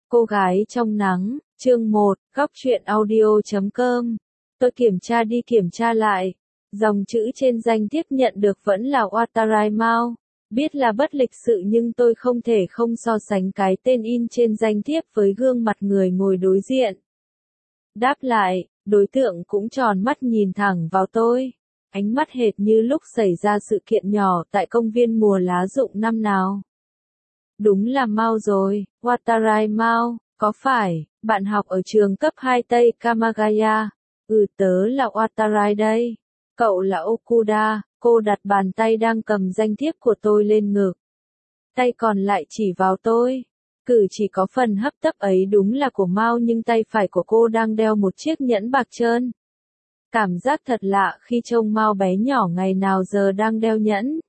Cô gái trong nắng, chương 1, góc truyện audio.com. Tôi kiểm tra đi kiểm tra lại. Dòng chữ trên danh thiếp nhận được vẫn là Watarai Mao. Biết là bất lịch sự nhưng tôi không thể không so sánh cái tên in trên danh thiếp với gương mặt người ngồi đối diện. Đáp lại, đối tượng cũng tròn mắt nhìn thẳng vào tôi. Ánh mắt hệt như lúc xảy ra sự kiện nhỏ tại công viên mùa lá rụng năm nào. Đúng là Mao rồi, Watarai Mao, có phải, bạn học ở trường cấp 2 Tây Kamagaya? Tớ là Watarai đây. Cậu là Okuda, cô đặt bàn tay đang cầm danh thiếp của tôi lên ngực. Tay còn lại chỉ vào tôi. Cử chỉ có phần hấp tấp ấy đúng là của Mao nhưng tay phải của cô đang đeo một chiếc nhẫn bạc trơn. Cảm giác thật lạ khi trông Mao bé nhỏ ngày nào giờ đang đeo nhẫn.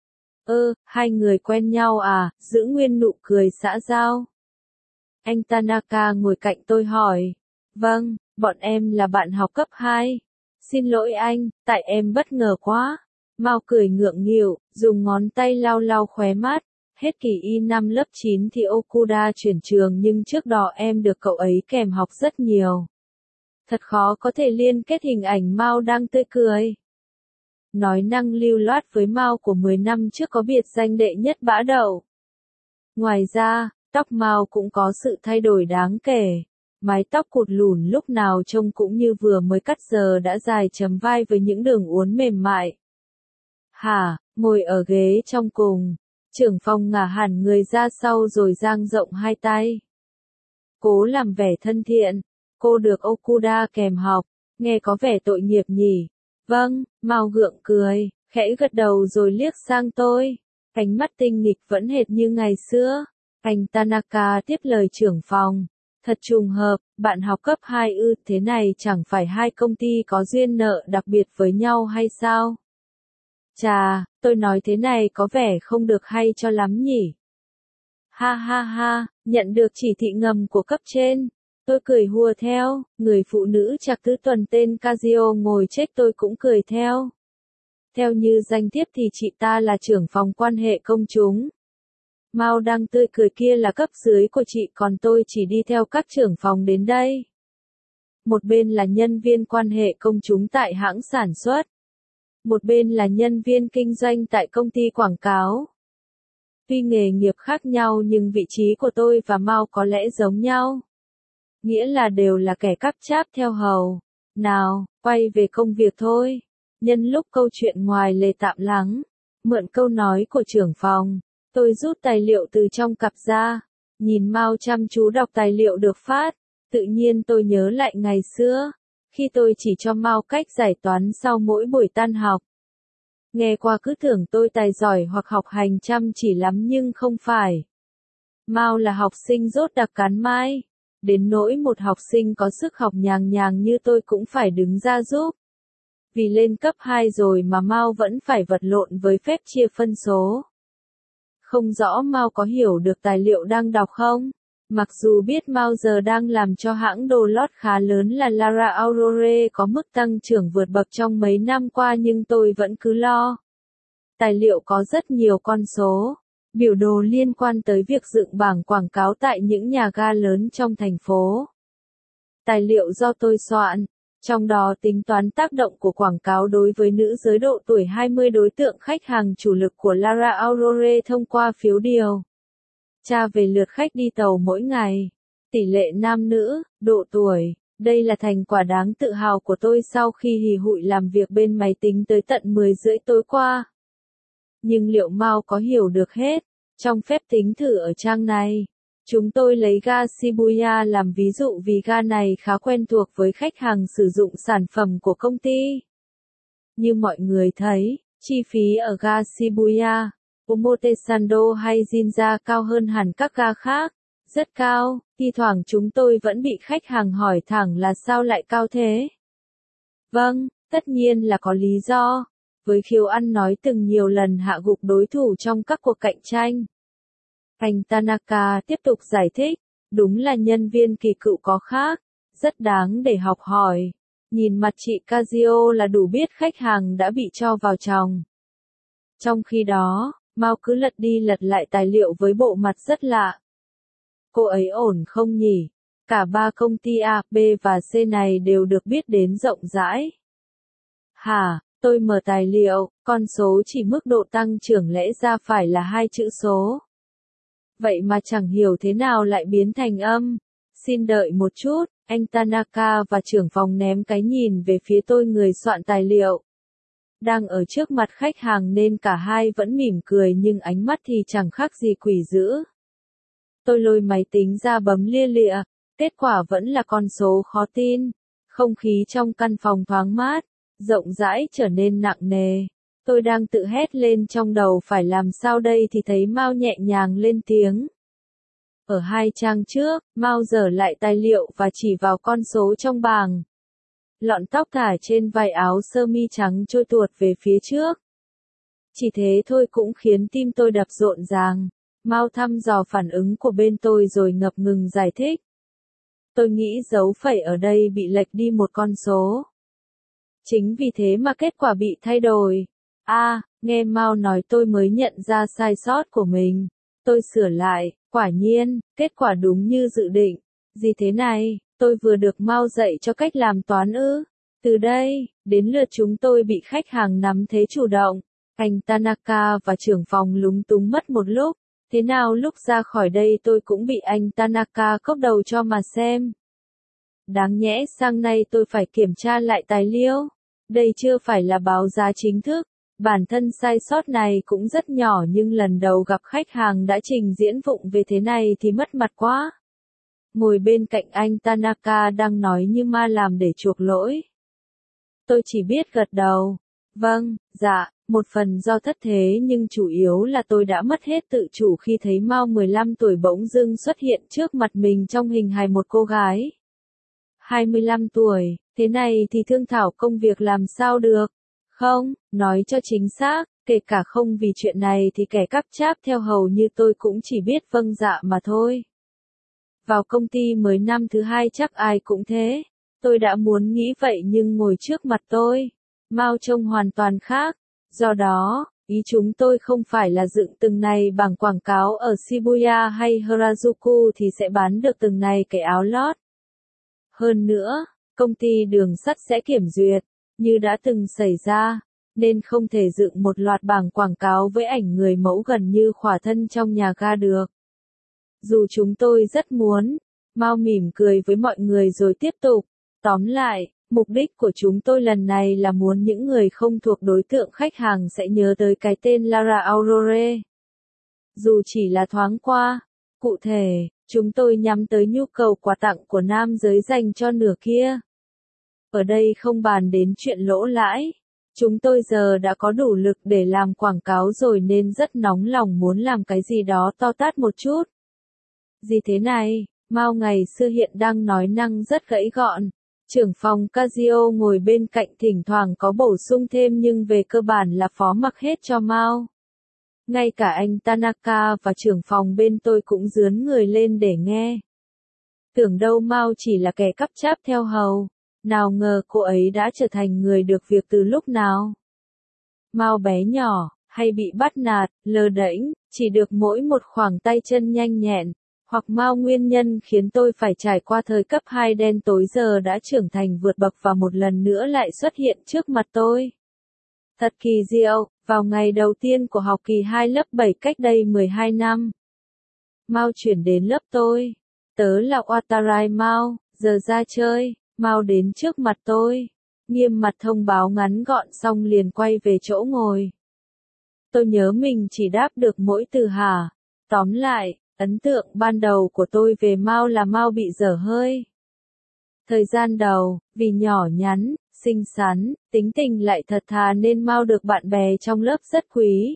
Hai người quen nhau à, giữ nguyên nụ cười xã giao. Anh Tanaka ngồi cạnh tôi hỏi. Vâng, bọn em là bạn học cấp 2. Xin lỗi anh, tại em bất ngờ quá. Mao cười ngượng nghịu, dùng ngón tay lau lau khóe mắt. Hết kỳ Y5 lớp 9 thì Okuda chuyển trường nhưng trước đó em được cậu ấy kèm học rất nhiều. Thật khó có thể liên kết hình ảnh Mao đang tươi cười. Nói năng lưu loát với Mao của 10 năm trước có biệt danh đệ nhất bã đậu. Ngoài ra, tóc Mao cũng có sự thay đổi đáng kể. Mái tóc cụt lủn lúc nào trông cũng như vừa mới cắt giờ đã dài chấm vai với những đường uốn mềm mại. Ngồi ở ghế trong cùng, trưởng phòng ngả hẳn người ra sau rồi dang rộng hai tay. Cố làm vẻ thân thiện, cô được Okuda kèm học, nghe có vẻ tội nghiệp nhỉ. Vâng, Mao gượng cười, khẽ gật đầu rồi liếc sang tôi. Ánh mắt tinh nghịch vẫn hệt như ngày xưa. Anh Tanaka tiếp lời trưởng phòng. Thật trùng hợp, bạn học cấp 2 thế này chẳng phải hai công ty có duyên nợ đặc biệt với nhau hay sao? Chà, tôi nói thế này có vẻ không được hay cho lắm nhỉ? Ha, nhận được chỉ thị ngầm của cấp trên. Tôi cười hùa theo, người phụ nữ trạc tứ tuần tên Kazuo ngồi chết tôi cũng cười theo. Theo như danh thiếp thì chị ta là trưởng phòng quan hệ công chúng. Mao đang tươi cười kia là cấp dưới của chị còn tôi chỉ đi theo các trưởng phòng đến đây. Một bên là nhân viên quan hệ công chúng tại hãng sản xuất. Một bên là nhân viên kinh doanh tại công ty quảng cáo. Tuy nghề nghiệp khác nhau nhưng vị trí của tôi và Mao có lẽ giống nhau. Nghĩa là đều là kẻ cắp cháp theo hầu. Nào, quay về công việc thôi. Nhân lúc câu chuyện ngoài lề tạm lắng, mượn câu nói của trưởng phòng, tôi rút tài liệu từ trong cặp ra, nhìn Mao chăm chú đọc tài liệu được phát, tự nhiên tôi nhớ lại ngày xưa, khi tôi chỉ cho Mao cách giải toán sau mỗi buổi tan học. Nghe qua cứ tưởng tôi tài giỏi hoặc học hành chăm chỉ lắm nhưng không phải. Mao là học sinh dốt đặc cán mai. Đến nỗi một học sinh có sức học nhàng nhàng như tôi cũng phải đứng ra giúp. Vì lên cấp 2 rồi mà Mao vẫn phải vật lộn với phép chia phân số. Không rõ Mao có hiểu được tài liệu đang đọc không? Mặc dù biết Mao giờ đang làm cho hãng đồ lót khá lớn là Lara Aurore có mức tăng trưởng vượt bậc trong mấy năm qua nhưng tôi vẫn cứ lo. Tài liệu có rất nhiều con số. Biểu đồ liên quan tới việc dựng bảng quảng cáo tại những nhà ga lớn trong thành phố. Tài liệu do tôi soạn, trong đó tính toán tác động của quảng cáo đối với nữ giới độ tuổi 20 đối tượng khách hàng chủ lực của Lara Aurore thông qua phiếu điều. Tra về lượt khách đi tàu mỗi ngày, tỷ lệ nam nữ, độ tuổi. Đây là thành quả đáng tự hào của tôi sau khi hì hụi làm việc bên máy tính tới tận 10 rưỡi tối qua. Nhưng liệu Mao có hiểu được hết? Trong phép tính thử ở trang này, chúng tôi lấy ga Shibuya làm ví dụ vì ga này khá quen thuộc với khách hàng sử dụng sản phẩm của công ty. Như mọi người thấy, chi phí ở ga Shibuya, Omotesando hay Ginza cao hơn hẳn các ga khác, rất cao, thi thoảng chúng tôi vẫn bị khách hàng hỏi thẳng là sao lại cao thế. Vâng, tất nhiên là có lý do. Với khiếu ăn nói từng nhiều lần hạ gục đối thủ trong các cuộc cạnh tranh. Anh Tanaka tiếp tục giải thích, đúng là nhân viên kỳ cựu có khác, rất đáng để học hỏi. Nhìn mặt chị Kazuo là đủ biết khách hàng đã bị cho vào chòng. Trong khi đó, Mao cứ lật đi lật lại tài liệu với bộ mặt rất lạ. Cô ấy ổn không nhỉ? Cả ba công ty A, B và C này đều được biết đến rộng rãi. Hả, tôi mở tài liệu, con số chỉ mức độ tăng trưởng lẽ ra phải là 2 chữ số. Vậy mà chẳng hiểu thế nào lại biến thành âm. Xin đợi một chút, anh Tanaka và trưởng phòng ném cái nhìn về phía tôi người soạn tài liệu. Đang ở trước mặt khách hàng nên cả hai vẫn mỉm cười nhưng ánh mắt thì chẳng khác gì quỷ dữ. Tôi lôi máy tính ra bấm lia lịa, kết quả vẫn là con số khó tin. Không khí trong căn phòng thoáng mát, rộng rãi trở nên nặng nề. Tôi đang tự hét lên trong đầu phải làm sao đây thì thấy Mao nhẹ nhàng lên tiếng. Ở 2 trang trước, Mao giở lại tài liệu và chỉ vào con số trong bảng. Lọn tóc thả trên vai áo sơ mi trắng trôi tuột về phía trước. Chỉ thế thôi cũng khiến tim tôi đập rộn ràng. Mao thăm dò phản ứng của bên tôi rồi ngập ngừng giải thích. Tôi nghĩ dấu phẩy ở đây bị lệch đi một con số. Chính vì thế mà kết quả bị thay đổi. Nghe Mao nói tôi mới nhận ra sai sót của mình. Tôi sửa lại, quả nhiên, kết quả đúng như dự định. Gì thế này, tôi vừa được Mao dạy cho cách làm toán ư. Từ đây, đến lượt chúng tôi bị khách hàng nắm thế chủ động. Anh Tanaka và trưởng phòng lúng túng mất một lúc. Thế nào lúc ra khỏi đây tôi cũng bị anh Tanaka cốc đầu cho mà xem. Đáng nhẽ sang nay tôi phải kiểm tra lại tài liệu. Đây chưa phải là báo giá chính thức. Bản thân sai sót này cũng rất nhỏ nhưng lần đầu gặp khách hàng đã trình diễn vụng về thế này thì mất mặt quá. Ngồi bên cạnh anh Tanaka đang nói như ma làm để chuộc lỗi. Tôi chỉ biết gật đầu. Vâng, dạ, một phần do thất thế nhưng chủ yếu là tôi đã mất hết tự chủ khi thấy Mao 15 tuổi bỗng dưng xuất hiện trước mặt mình trong hình hài một cô gái. 25 tuổi, thế này thì thương thảo công việc làm sao được? Không, nói cho chính xác, kể cả không vì chuyện này thì kẻ cắp cháp theo hầu như tôi cũng chỉ biết vâng dạ mà thôi. Vào công ty mới năm thứ 2 chắc ai cũng thế. Tôi đã muốn nghĩ vậy nhưng ngồi trước mặt tôi, Mao trông hoàn toàn khác. Do đó, ý chúng tôi không phải là dựng từng này bảng quảng cáo ở Shibuya hay Harajuku thì sẽ bán được từng này cái áo lót. Hơn nữa, công ty đường sắt sẽ kiểm duyệt, như đã từng xảy ra, nên không thể dựng một loạt bảng quảng cáo với ảnh người mẫu gần như khỏa thân trong nhà ga được. Dù chúng tôi rất muốn, Mao mỉm cười với mọi người rồi tiếp tục. Tóm lại, mục đích của chúng tôi lần này là muốn những người không thuộc đối tượng khách hàng sẽ nhớ tới cái tên Lara Aurore. Dù chỉ là thoáng qua, cụ thể, chúng tôi nhắm tới nhu cầu quà tặng của nam giới dành cho nửa kia. Ở đây không bàn đến chuyện lỗ lãi. Chúng tôi giờ đã có đủ lực để làm quảng cáo rồi nên rất nóng lòng muốn làm cái gì đó to tát một chút. Gì thế này, Mao ngày xưa hiện đang nói năng rất gãy gọn. Trưởng phòng Kazuo ngồi bên cạnh thỉnh thoảng có bổ sung thêm nhưng về cơ bản là phó mặc hết cho Mao. Ngay cả anh Tanaka và trưởng phòng bên tôi cũng rướn người lên để nghe. Tưởng đâu Mao chỉ là kẻ cắp cháp theo hầu. Nào ngờ cô ấy đã trở thành người được việc từ lúc nào. Mao bé nhỏ, hay bị bắt nạt, lơ đễnh, chỉ được mỗi một khoảng tay chân nhanh nhẹn. Hoặc Mao nguyên nhân khiến tôi phải trải qua thời cấp 2 đen tối giờ đã trưởng thành vượt bậc và một lần nữa lại xuất hiện trước mặt tôi. Thật kỳ diệu, vào ngày đầu tiên của học kỳ 2 lớp 7 cách đây 12 năm. Mao chuyển đến lớp tôi. Tớ là Watarai Mao, giờ ra chơi. Mao đến trước mặt tôi. Nghiêm mặt thông báo ngắn gọn xong liền quay về chỗ ngồi. Tôi nhớ mình chỉ đáp được mỗi từ hả. Tóm lại, ấn tượng ban đầu của tôi về Mao là Mao bị dở hơi. Thời gian đầu, vì nhỏ nhắn, xinh xắn, tính tình lại thật thà nên Mao được bạn bè trong lớp rất quý.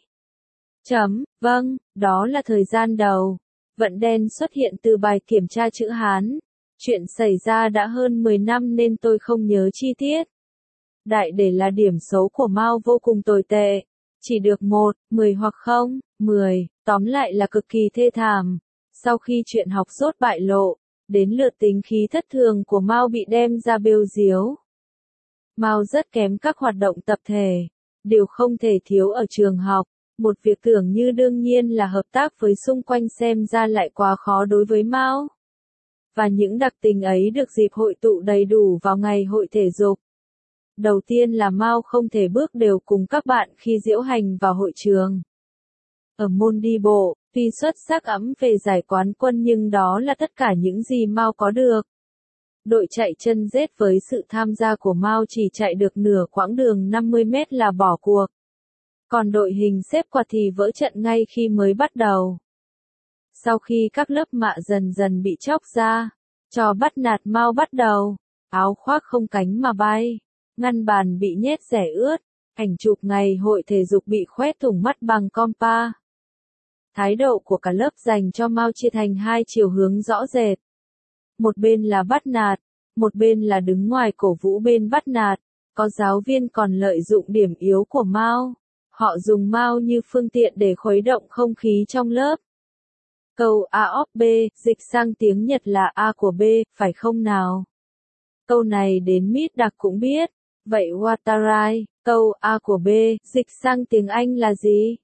Vâng, đó là thời gian đầu. Vận đen xuất hiện từ bài kiểm tra chữ Hán. Chuyện xảy ra đã hơn 10 năm nên tôi không nhớ chi tiết. Đại để là điểm số của Mao vô cùng tồi tệ. Chỉ được 1, 10 hoặc 0, 10, tóm lại là cực kỳ thê thảm. Sau khi chuyện học dốt bại lộ, đến lượt tính khí thất thường của Mao bị đem ra bêu diếu. Mao rất kém các hoạt động tập thể, điều không thể thiếu ở trường học. Một việc tưởng như đương nhiên là hợp tác với xung quanh xem ra lại quá khó đối với Mao. Và những đặc tình ấy được dịp hội tụ đầy đủ vào ngày hội thể dục. Đầu tiên là Mao không thể bước đều cùng các bạn khi diễu hành vào hội trường. Ở môn đi bộ, tuy xuất sắc ẵm về giải quán quân nhưng đó là tất cả những gì Mao có được. Đội chạy chân rết với sự tham gia của Mao chỉ chạy được nửa quãng đường 50 mét là bỏ cuộc. Còn đội hình xếp quạt thì vỡ trận ngay khi mới bắt đầu. Sau khi các lớp mạ dần dần bị chóc ra, trò bắt nạt Mao bắt đầu, áo khoác không cánh mà bay, ngăn bàn bị nhét rẻ ướt, ảnh chụp ngày hội thể dục bị khoét thủng mắt bằng compa. Thái độ của cả lớp dành cho Mao chia thành hai chiều hướng rõ rệt. Một bên là bắt nạt, một bên là đứng ngoài cổ vũ bên bắt nạt, có giáo viên còn lợi dụng điểm yếu của Mao. Họ dùng Mao như phương tiện để khuấy động không khí trong lớp. Câu A of B, dịch sang tiếng Nhật là A của B, phải không nào? Câu này đến Mít Đặc cũng biết. Vậy Watarai, câu A của B, dịch sang tiếng Anh là gì?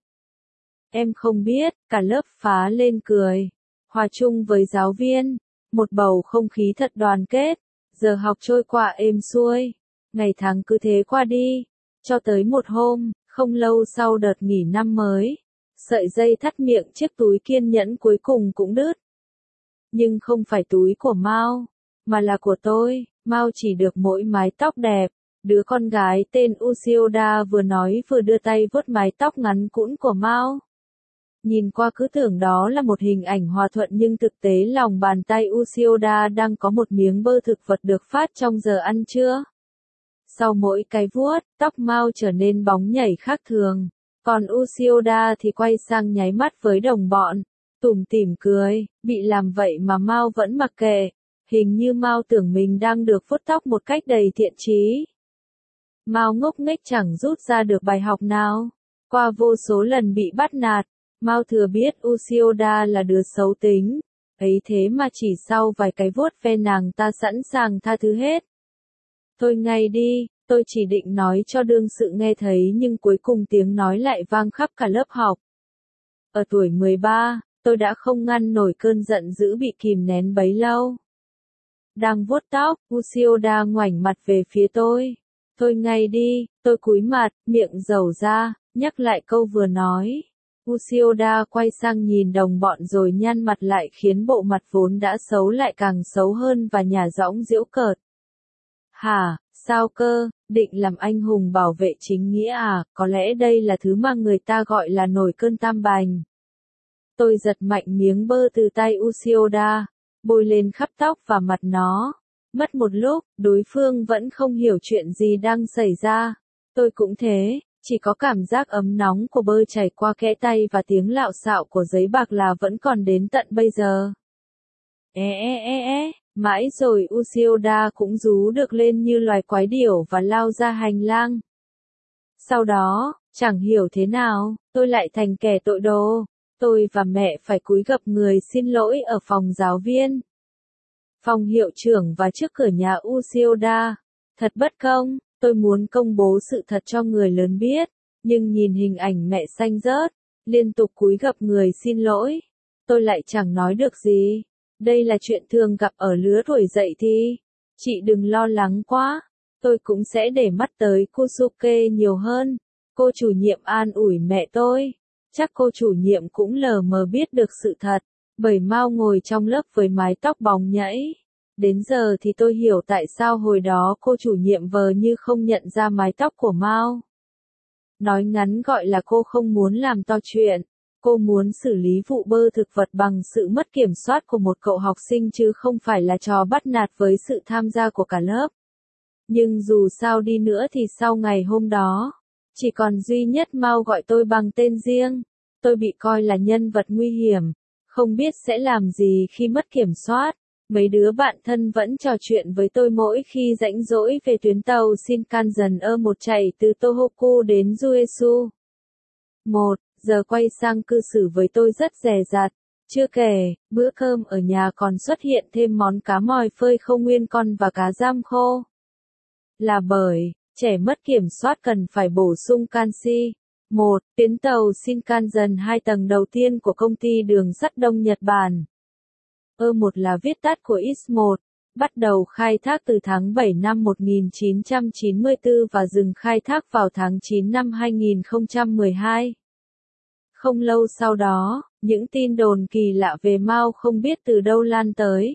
Em không biết, cả lớp phá lên cười. Hòa chung với giáo viên. Một bầu không khí thật đoàn kết. Giờ học trôi qua êm xuôi. Ngày tháng cứ thế qua đi. Cho tới một hôm, không lâu sau đợt nghỉ năm mới. Sợi dây thắt miệng chiếc túi kiên nhẫn cuối cùng cũng đứt. Nhưng không phải túi của Mao, mà là của tôi. Mao chỉ được mỗi mái tóc đẹp. Đứa con gái tên Ushioda vừa nói vừa đưa tay vuốt mái tóc ngắn cũn của Mao. Nhìn qua cứ tưởng đó là một hình ảnh hòa thuận nhưng thực tế lòng bàn tay Ushioda đang có một miếng bơ thực vật được phát trong giờ ăn trưa. Sau mỗi cái vuốt, tóc Mao trở nên bóng nhảy khác thường. Còn Ushioda thì quay sang nháy mắt với đồng bọn, tủm tỉm cười, bị làm vậy mà Mao vẫn mặc kệ. Hình như Mao tưởng mình đang được vuốt tóc một cách đầy thiện chí. Mao ngốc nghếch chẳng rút ra được bài học nào. Qua vô số lần bị bắt nạt, Mao thừa biết Ushioda là đứa xấu tính. Ấy thế mà chỉ sau vài cái vuốt ve nàng ta sẵn sàng tha thứ hết. Thôi ngay đi, tôi chỉ định nói cho đương sự nghe thấy nhưng cuối cùng tiếng nói lại vang khắp cả lớp học. Ở tuổi 13, tôi đã không ngăn nổi cơn giận dữ bị kìm nén bấy lâu. Đang vuốt tóc, Ushioda ngoảnh mặt về phía tôi. Thôi ngay đi, tôi cúi mặt, miệng dầu ra, nhắc lại câu vừa nói. Ushioda quay sang nhìn đồng bọn rồi nhăn mặt lại khiến bộ mặt vốn đã xấu lại càng xấu hơn và nhả giọng giễu cợt. Hả, sao cơ, định làm anh hùng bảo vệ chính nghĩa à, có lẽ đây là thứ mà người ta gọi là nổi cơn tam bành. Tôi giật mạnh miếng bơ từ tay Ushioda, bôi lên khắp tóc và mặt nó. Mất một lúc, đối phương vẫn không hiểu chuyện gì đang xảy ra. Tôi cũng thế, chỉ có cảm giác ấm nóng của bơ chảy qua kẽ tay và tiếng lạo xạo của giấy bạc là vẫn còn đến tận bây giờ. Mãi rồi Ushioda cũng rú được lên như loài quái điểu và lao ra hành lang. Sau đó, chẳng hiểu thế nào, tôi lại thành kẻ tội đồ. Tôi và mẹ phải cúi gập người xin lỗi ở phòng giáo viên, phòng hiệu trưởng và trước cửa nhà Ushioda. Thật bất công, tôi muốn công bố sự thật cho người lớn biết, nhưng nhìn hình ảnh mẹ xanh rớt, liên tục cúi gập người xin lỗi, tôi lại chẳng nói được gì. Đây là chuyện thường gặp ở lứa tuổi dậy thì. Chị đừng lo lắng quá, tôi cũng sẽ để mắt tới Kusuke nhiều hơn. Cô chủ nhiệm an ủi mẹ tôi. Chắc cô chủ nhiệm cũng lờ mờ biết được sự thật, bởi Mao ngồi trong lớp với mái tóc bóng nhẫy. Đến giờ thì tôi hiểu tại sao hồi đó cô chủ nhiệm vờ như không nhận ra mái tóc của Mao. Nói ngắn gọi là cô không muốn làm to chuyện. Cô muốn xử lý vụ bơ thực vật bằng sự mất kiểm soát của một cậu học sinh chứ không phải là trò bắt nạt với sự tham gia của cả lớp. Nhưng dù sao đi nữa thì sau ngày hôm đó, chỉ còn duy nhất Mao gọi tôi bằng tên riêng. Tôi bị coi là nhân vật nguy hiểm, không biết sẽ làm gì khi mất kiểm soát. Mấy đứa bạn thân vẫn trò chuyện với tôi mỗi khi rảnh rỗi về tuyến tàu Shinkansen E1 chạy từ Tohoku đến Uesu. 1 giờ quay sang cư xử với tôi rất dè dặt. Chưa kể, bữa cơm ở nhà còn xuất hiện thêm món cá mòi phơi không nguyên con và cá giam khô. Là bởi, trẻ mất kiểm soát cần phải bổ sung canxi. 1. Tuyến tàu Shinkansen 2 tầng đầu tiên của công ty đường sắt Đông Nhật Bản. E1 là viết tắt của X1, bắt đầu khai thác từ tháng 7 năm 1994 và dừng khai thác vào tháng 9 năm 2012. Không lâu sau đó, những tin đồn kỳ lạ về Mao không biết từ đâu lan tới.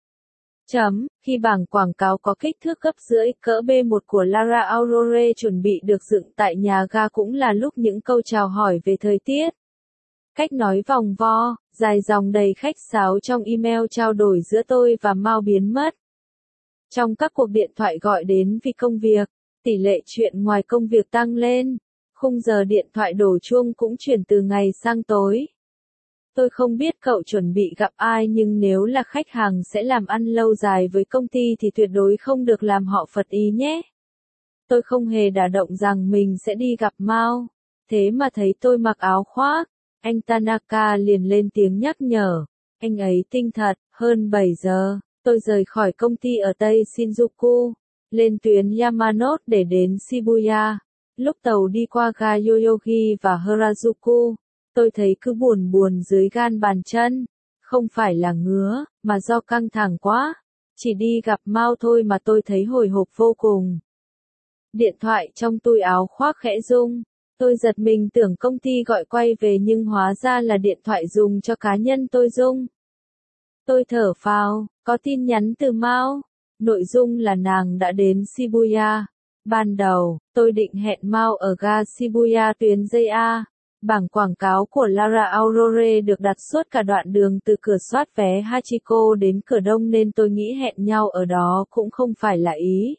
Khi bảng quảng cáo có kích thước gấp rưỡi cỡ B1 của Lara Aurore chuẩn bị được dựng tại nhà ga cũng là lúc những câu chào hỏi về thời tiết. Cách nói vòng vo, dài dòng đầy khách sáo trong email trao đổi giữa tôi và Mao biến mất. Trong các cuộc điện thoại gọi đến vì công việc, tỷ lệ chuyện ngoài công việc tăng lên, khung giờ điện thoại đổ chuông cũng chuyển từ ngày sang tối. Tôi không biết cậu chuẩn bị gặp ai nhưng nếu là khách hàng sẽ làm ăn lâu dài với công ty thì tuyệt đối không được làm họ phật ý nhé. Tôi không hề đả động rằng mình sẽ đi gặp Mao, thế mà thấy tôi mặc áo khoác, anh Tanaka liền lên tiếng nhắc nhở, anh ấy tinh thật. Hơn 7 giờ, tôi rời khỏi công ty ở Tây Shinjuku, lên tuyến Yamanote để đến Shibuya. Lúc tàu đi qua ga Yoyogi và Harajuku, tôi thấy cứ buồn buồn dưới gan bàn chân, không phải là ngứa, mà do căng thẳng quá. Chỉ đi gặp Mao thôi mà tôi thấy hồi hộp vô cùng. Điện thoại trong túi áo khoác khẽ rung, tôi giật mình tưởng công ty gọi quay về nhưng hóa ra là điện thoại dùng cho cá nhân tôi rung. Tôi thở phào, có tin nhắn từ Mao, nội dung là nàng đã đến Shibuya. Ban đầu, tôi định hẹn Mao ở ga Shibuya tuyến JR. Bảng quảng cáo của Lara Aurore được đặt suốt cả đoạn đường từ cửa soát vé Hachiko đến cửa đông nên tôi nghĩ hẹn nhau ở đó cũng không phải là ý.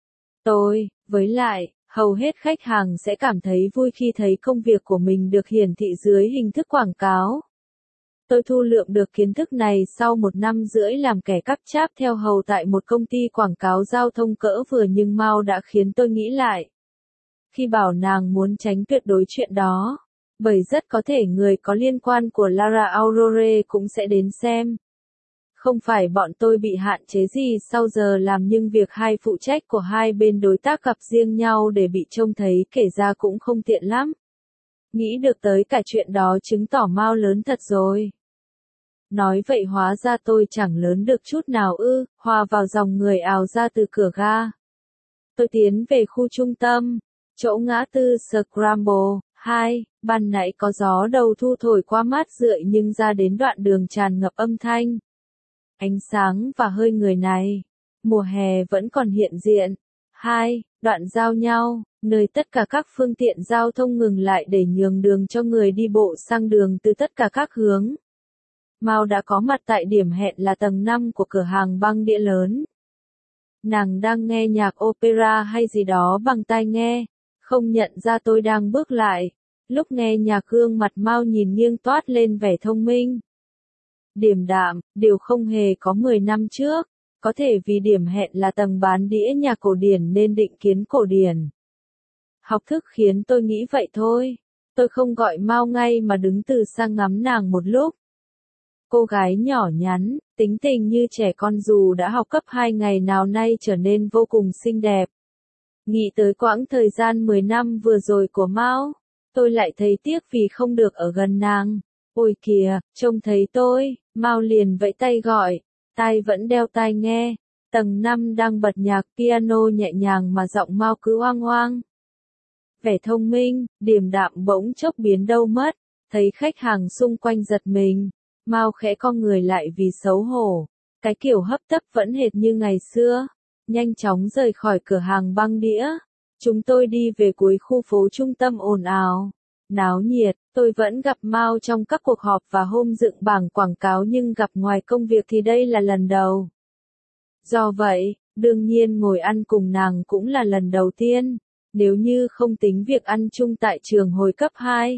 Với lại, hầu hết khách hàng sẽ cảm thấy vui khi thấy công việc của mình được hiển thị dưới hình thức quảng cáo. Tôi thu lượm được kiến thức này sau 1 năm rưỡi làm kẻ cắp cháp theo hầu tại một công ty quảng cáo giao thông cỡ vừa nhưng Mao đã khiến tôi nghĩ lại. Khi bảo nàng muốn tránh tuyệt đối chuyện đó, bởi rất có thể người có liên quan của Lara Aurore cũng sẽ đến xem. Không phải bọn tôi bị hạn chế gì sau giờ làm nhưng việc hai phụ trách của hai bên đối tác gặp riêng nhau để bị trông thấy kể ra cũng không tiện lắm. Nghĩ được tới cả chuyện đó chứng tỏ Mao lớn thật rồi. Nói vậy hóa ra tôi chẳng lớn được chút nào ư, hòa vào dòng người ào ra từ cửa ga. Tôi tiến về khu trung tâm, chỗ ngã tư Scramble. Ban nãy có gió đầu thu thổi qua mát rượi nhưng ra đến đoạn đường tràn ngập âm thanh, ánh sáng và hơi người này. Mùa hè vẫn còn hiện diện. Đoạn giao nhau, nơi tất cả các phương tiện giao thông ngừng lại để nhường đường cho người đi bộ sang đường từ tất cả các hướng. Mao đã có mặt tại điểm hẹn là tầng 5 của cửa hàng băng đĩa lớn. Nàng đang nghe nhạc opera hay gì đó bằng tai nghe, không nhận ra tôi đang bước lại. Lúc nghe nhạc gương mặt Mao nhìn nghiêng toát lên vẻ thông minh. Điềm đạm, điều không hề có 10 năm trước, có thể vì điểm hẹn là tầng bán đĩa nhạc cổ điển nên định kiến cổ điển. Học thức khiến tôi nghĩ vậy thôi. Tôi không gọi Mao ngay mà đứng từ sang ngắm nàng một lúc. Cô gái nhỏ nhắn, tính tình như trẻ con dù đã học cấp 2 ngày nào nay trở nên vô cùng xinh đẹp. Nghĩ tới quãng thời gian 10 năm vừa rồi của Mao, tôi lại thấy tiếc vì không được ở gần nàng. Ôi kìa, trông thấy tôi, Mao liền vẫy tay gọi, tai vẫn đeo tai nghe. Tầng 5 đang bật nhạc piano nhẹ nhàng mà giọng Mao cứ oang oang. Vẻ thông minh, điềm đạm bỗng chốc biến đâu mất, thấy khách hàng xung quanh giật mình. Mao khẽ cong người lại vì xấu hổ, cái kiểu hấp tấp vẫn hệt như ngày xưa, nhanh chóng rời khỏi cửa hàng băng đĩa. Chúng tôi đi về cuối khu phố trung tâm ồn ào, náo nhiệt. Tôi vẫn gặp Mao trong các cuộc họp và hôm dựng bảng quảng cáo nhưng gặp ngoài công việc thì đây là lần đầu. Do vậy, đương nhiên ngồi ăn cùng nàng cũng là lần đầu tiên, nếu như không tính việc ăn chung tại trường hồi cấp 2.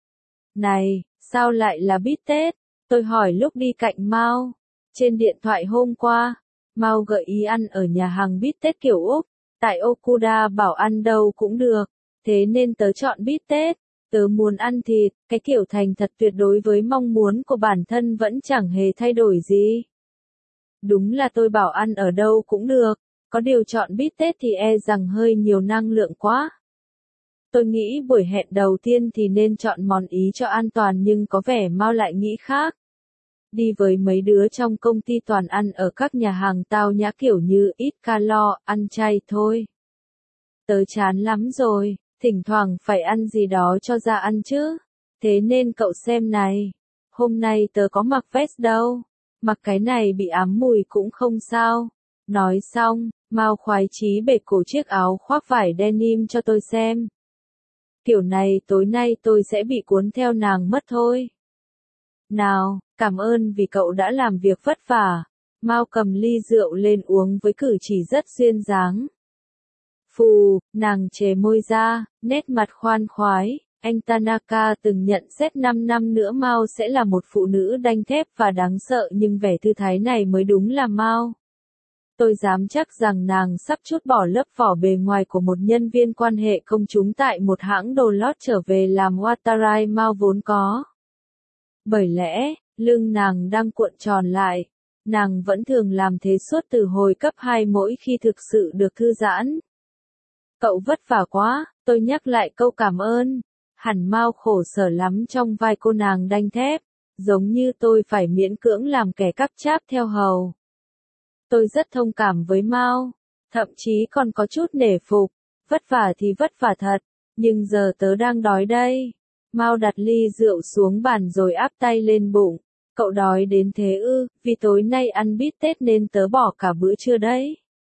Này, sao lại là bít tết? Tôi hỏi lúc đi cạnh Mao. Trên điện thoại hôm qua, Mao gợi ý ăn ở nhà hàng bít tết kiểu Úc, tại Okuda bảo ăn đâu cũng được, thế nên tớ chọn bít tết. Tớ muốn ăn thịt, cái kiểu thành thật tuyệt đối với mong muốn của bản thân vẫn chẳng hề thay đổi gì. Đúng là tôi bảo ăn ở đâu cũng được, có điều chọn bít tết thì e rằng hơi nhiều năng lượng quá. Tôi nghĩ buổi hẹn đầu tiên thì nên chọn món Ý cho an toàn nhưng có vẻ Mao lại nghĩ khác. Đi với mấy đứa trong công ty toàn ăn ở các nhà hàng tao nhã kiểu như ít calo, ăn chay thôi. Tớ chán lắm rồi, thỉnh thoảng phải ăn gì đó cho ra ăn chứ. Thế nên cậu xem này, hôm nay tớ có mặc vest đâu, mặc cái này bị ám mùi cũng không sao. Nói xong, Mao khoái chí bệt cổ chiếc áo khoác vải denim cho tôi xem. Kiểu này tối nay tôi sẽ bị cuốn theo nàng mất thôi. Nào, cảm ơn vì cậu đã làm việc vất vả. Mao cầm ly rượu lên uống với cử chỉ rất duyên dáng. Phù, nàng chề môi ra, nét mặt khoan khoái. Anh Tanaka từng nhận xét 5 năm nữa Mao sẽ là một phụ nữ đanh thép và đáng sợ nhưng vẻ thư thái này mới đúng là Mao. Tôi dám chắc rằng nàng sắp trút bỏ lớp vỏ bề ngoài của một nhân viên quan hệ công chúng tại một hãng đồ lót trở về làm Watarai Mao vốn có. Bởi lẽ, lưng nàng đang cuộn tròn lại. Nàng vẫn thường làm thế suốt từ hồi cấp 2 mỗi khi thực sự được thư giãn. Cậu vất vả quá, tôi nhắc lại câu cảm ơn. Hẳn Mao khổ sở lắm trong vai cô nàng đanh thép, giống như tôi phải miễn cưỡng làm kẻ cắp cháp theo hầu. Tôi rất thông cảm với Mao, thậm chí còn có chút nể phục, vất vả thì vất vả thật, nhưng giờ tớ đang đói đây. Mao đặt ly rượu xuống bàn rồi áp tay lên bụng. Cậu đói đến thế ư, vì tối nay ăn bít tết nên tớ bỏ cả bữa trưa đấy.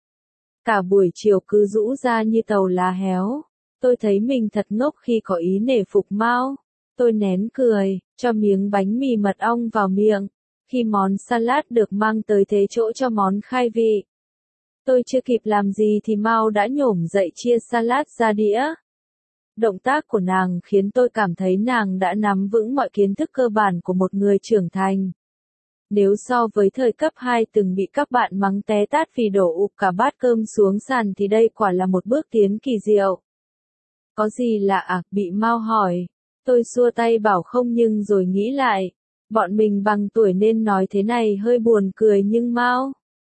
Cả buổi chiều cứ rũ ra như tàu lá héo. Tôi thấy mình thật ngốc khi có ý nể phục Mao. Tôi nén cười, cho miếng bánh mì mật ong vào miệng. Khi món salad được mang tới thế chỗ cho món khai vị. Tôi chưa kịp làm gì thì Mao đã nhổm dậy chia salad ra đĩa. Động tác của nàng khiến tôi cảm thấy nàng đã nắm vững mọi kiến thức cơ bản của một người trưởng thành. Nếu so với thời cấp 2 từng bị các bạn mắng té tát vì đổ ụp cả bát cơm xuống sàn thì đây quả là một bước tiến kỳ diệu. Có gì lạ à? Bị Mao hỏi. Tôi xua tay bảo không nhưng rồi nghĩ lại. Bọn mình bằng tuổi nên nói thế này hơi buồn cười nhưng Mao.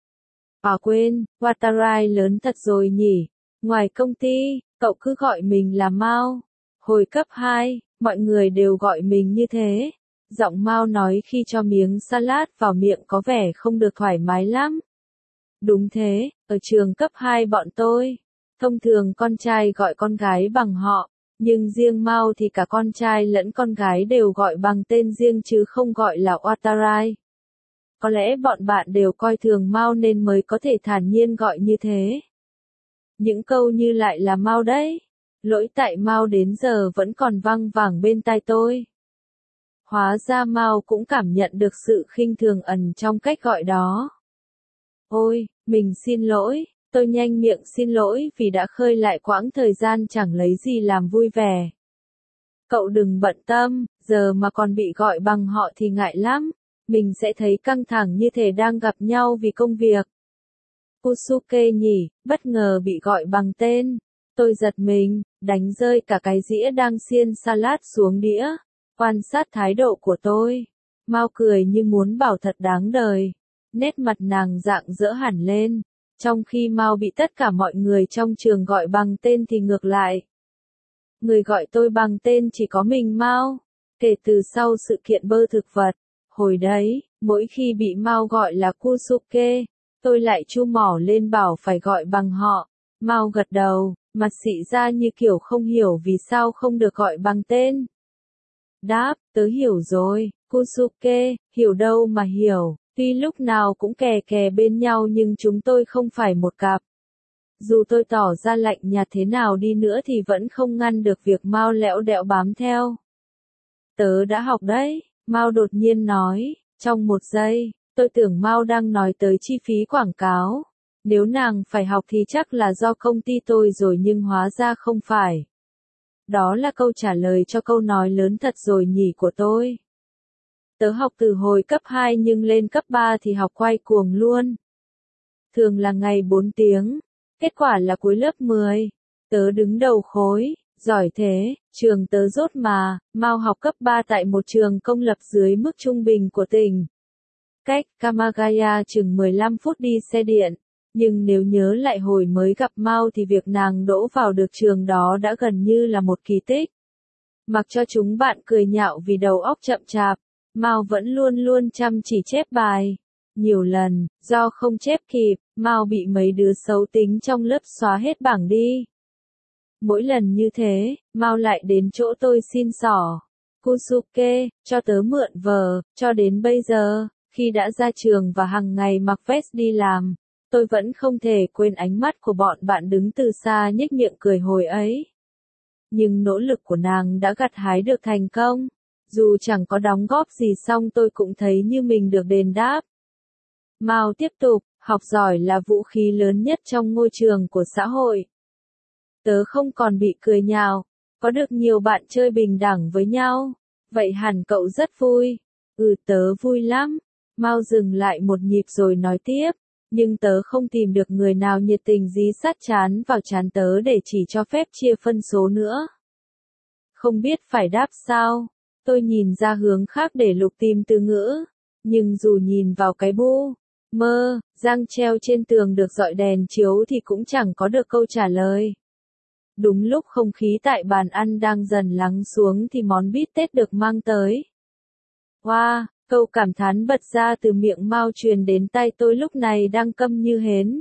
À quên, Watarai lớn thật rồi nhỉ. Ngoài công ty, cậu cứ gọi mình là Mao. Hồi cấp 2, mọi người đều gọi mình như thế. Giọng Mao nói khi cho miếng salad vào miệng có vẻ không được thoải mái lắm. Đúng thế, ở trường cấp 2 bọn tôi. Thông thường con trai gọi con gái bằng họ, nhưng riêng Mao thì cả con trai lẫn con gái đều gọi bằng tên riêng chứ không gọi là Watarai. Có lẽ bọn bạn đều coi thường Mao nên mới có thể thản nhiên gọi như thế. Những câu như lại là Mao đấy. Lỗi tại Mao đến giờ vẫn còn văng vẳng bên tai tôi. Hóa ra Mao cũng cảm nhận được sự khinh thường ẩn trong cách gọi đó. Ôi, mình xin lỗi. Tôi nhanh miệng xin lỗi vì đã khơi lại quãng thời gian chẳng lấy gì làm vui vẻ. Cậu đừng bận tâm, giờ mà còn bị gọi bằng họ thì ngại lắm. Mình sẽ thấy căng thẳng như thể đang gặp nhau vì công việc. Kusuke nhỉ, bất ngờ bị gọi bằng tên. Tôi giật mình, đánh rơi cả cái dĩa đang xiên salad xuống đĩa. Quan sát thái độ của tôi. Mao cười như muốn bảo thật đáng đời. Nét mặt nàng rạng rỡ hẳn lên. Trong khi Mao bị tất cả mọi người trong trường gọi bằng tên thì ngược lại. Người gọi tôi bằng tên chỉ có mình Mao. Kể từ sau sự kiện bơ thực vật. Hồi đấy, mỗi khi bị Mao gọi là Kusuke, tôi lại chu mỏ lên bảo phải gọi bằng họ. Mao gật đầu, mặt xị ra như kiểu không hiểu vì sao không được gọi bằng tên. Đáp, tớ hiểu rồi, Kusuke, hiểu đâu mà hiểu, tuy lúc nào cũng kè kè bên nhau nhưng chúng tôi không phải một cặp. Dù tôi tỏ ra lạnh nhạt thế nào đi nữa thì vẫn không ngăn được việc Mao lẽo đẽo bám theo. Tớ đã học đấy, Mao đột nhiên nói, trong một giây, tôi tưởng Mao đang nói tới chi phí quảng cáo. Nếu nàng phải học thì chắc là do công ty tôi rồi nhưng hóa ra không phải. Đó là câu trả lời cho câu nói lớn thật rồi nhỉ của tôi. Tớ học từ hồi cấp 2 nhưng lên cấp 3 thì học quay cuồng luôn. Thường là ngày 4 tiếng. Kết quả là cuối lớp 10. Tớ đứng đầu khối, giỏi thế, trường tớ dốt mà, Mao học cấp 3 tại một trường công lập dưới mức trung bình của tỉnh. Cách Kamagaya chừng 15 phút đi xe điện. Nhưng nếu nhớ lại hồi mới gặp Mao thì việc nàng đỗ vào được trường đó đã gần như là một kỳ tích. Mặc cho chúng bạn cười nhạo vì đầu óc chậm chạp, Mao vẫn luôn luôn chăm chỉ chép bài. Nhiều lần, do không chép kịp, Mao bị mấy đứa xấu tính trong lớp xóa hết bảng đi. Mỗi lần như thế, Mao lại đến chỗ tôi xin xỏ. Kusuke, cho tớ mượn vở, cho đến bây giờ, khi đã ra trường và hàng ngày mặc vest đi làm, tôi vẫn không thể quên ánh mắt của bọn bạn đứng từ xa nhếch miệng cười hồi ấy. Nhưng nỗ lực của nàng đã gặt hái được thành công. Dù chẳng có đóng góp gì xong tôi cũng thấy như mình được đền đáp. Mao tiếp tục, học giỏi là vũ khí lớn nhất trong môi trường của xã hội. Tớ không còn bị cười nhạo, có được nhiều bạn chơi bình đẳng với nhau. Vậy hẳn cậu rất vui. Tớ vui lắm. Mao dừng lại một nhịp rồi nói tiếp. Nhưng tớ không tìm được người nào nhiệt tình dí sát chán vào chán tớ để chỉ cho phép chia phân số nữa. Không biết phải đáp sao. Tôi nhìn ra hướng khác để lục tìm từ ngữ. Nhưng dù nhìn vào cái bu mơ giang treo trên tường được dọi đèn chiếu thì cũng chẳng có được câu trả lời. Đúng lúc không khí tại bàn ăn đang dần lắng xuống thì món bít tết được mang tới. Wow, câu cảm thán bật ra từ miệng Mao truyền đến tai tôi lúc này đang câm như hến.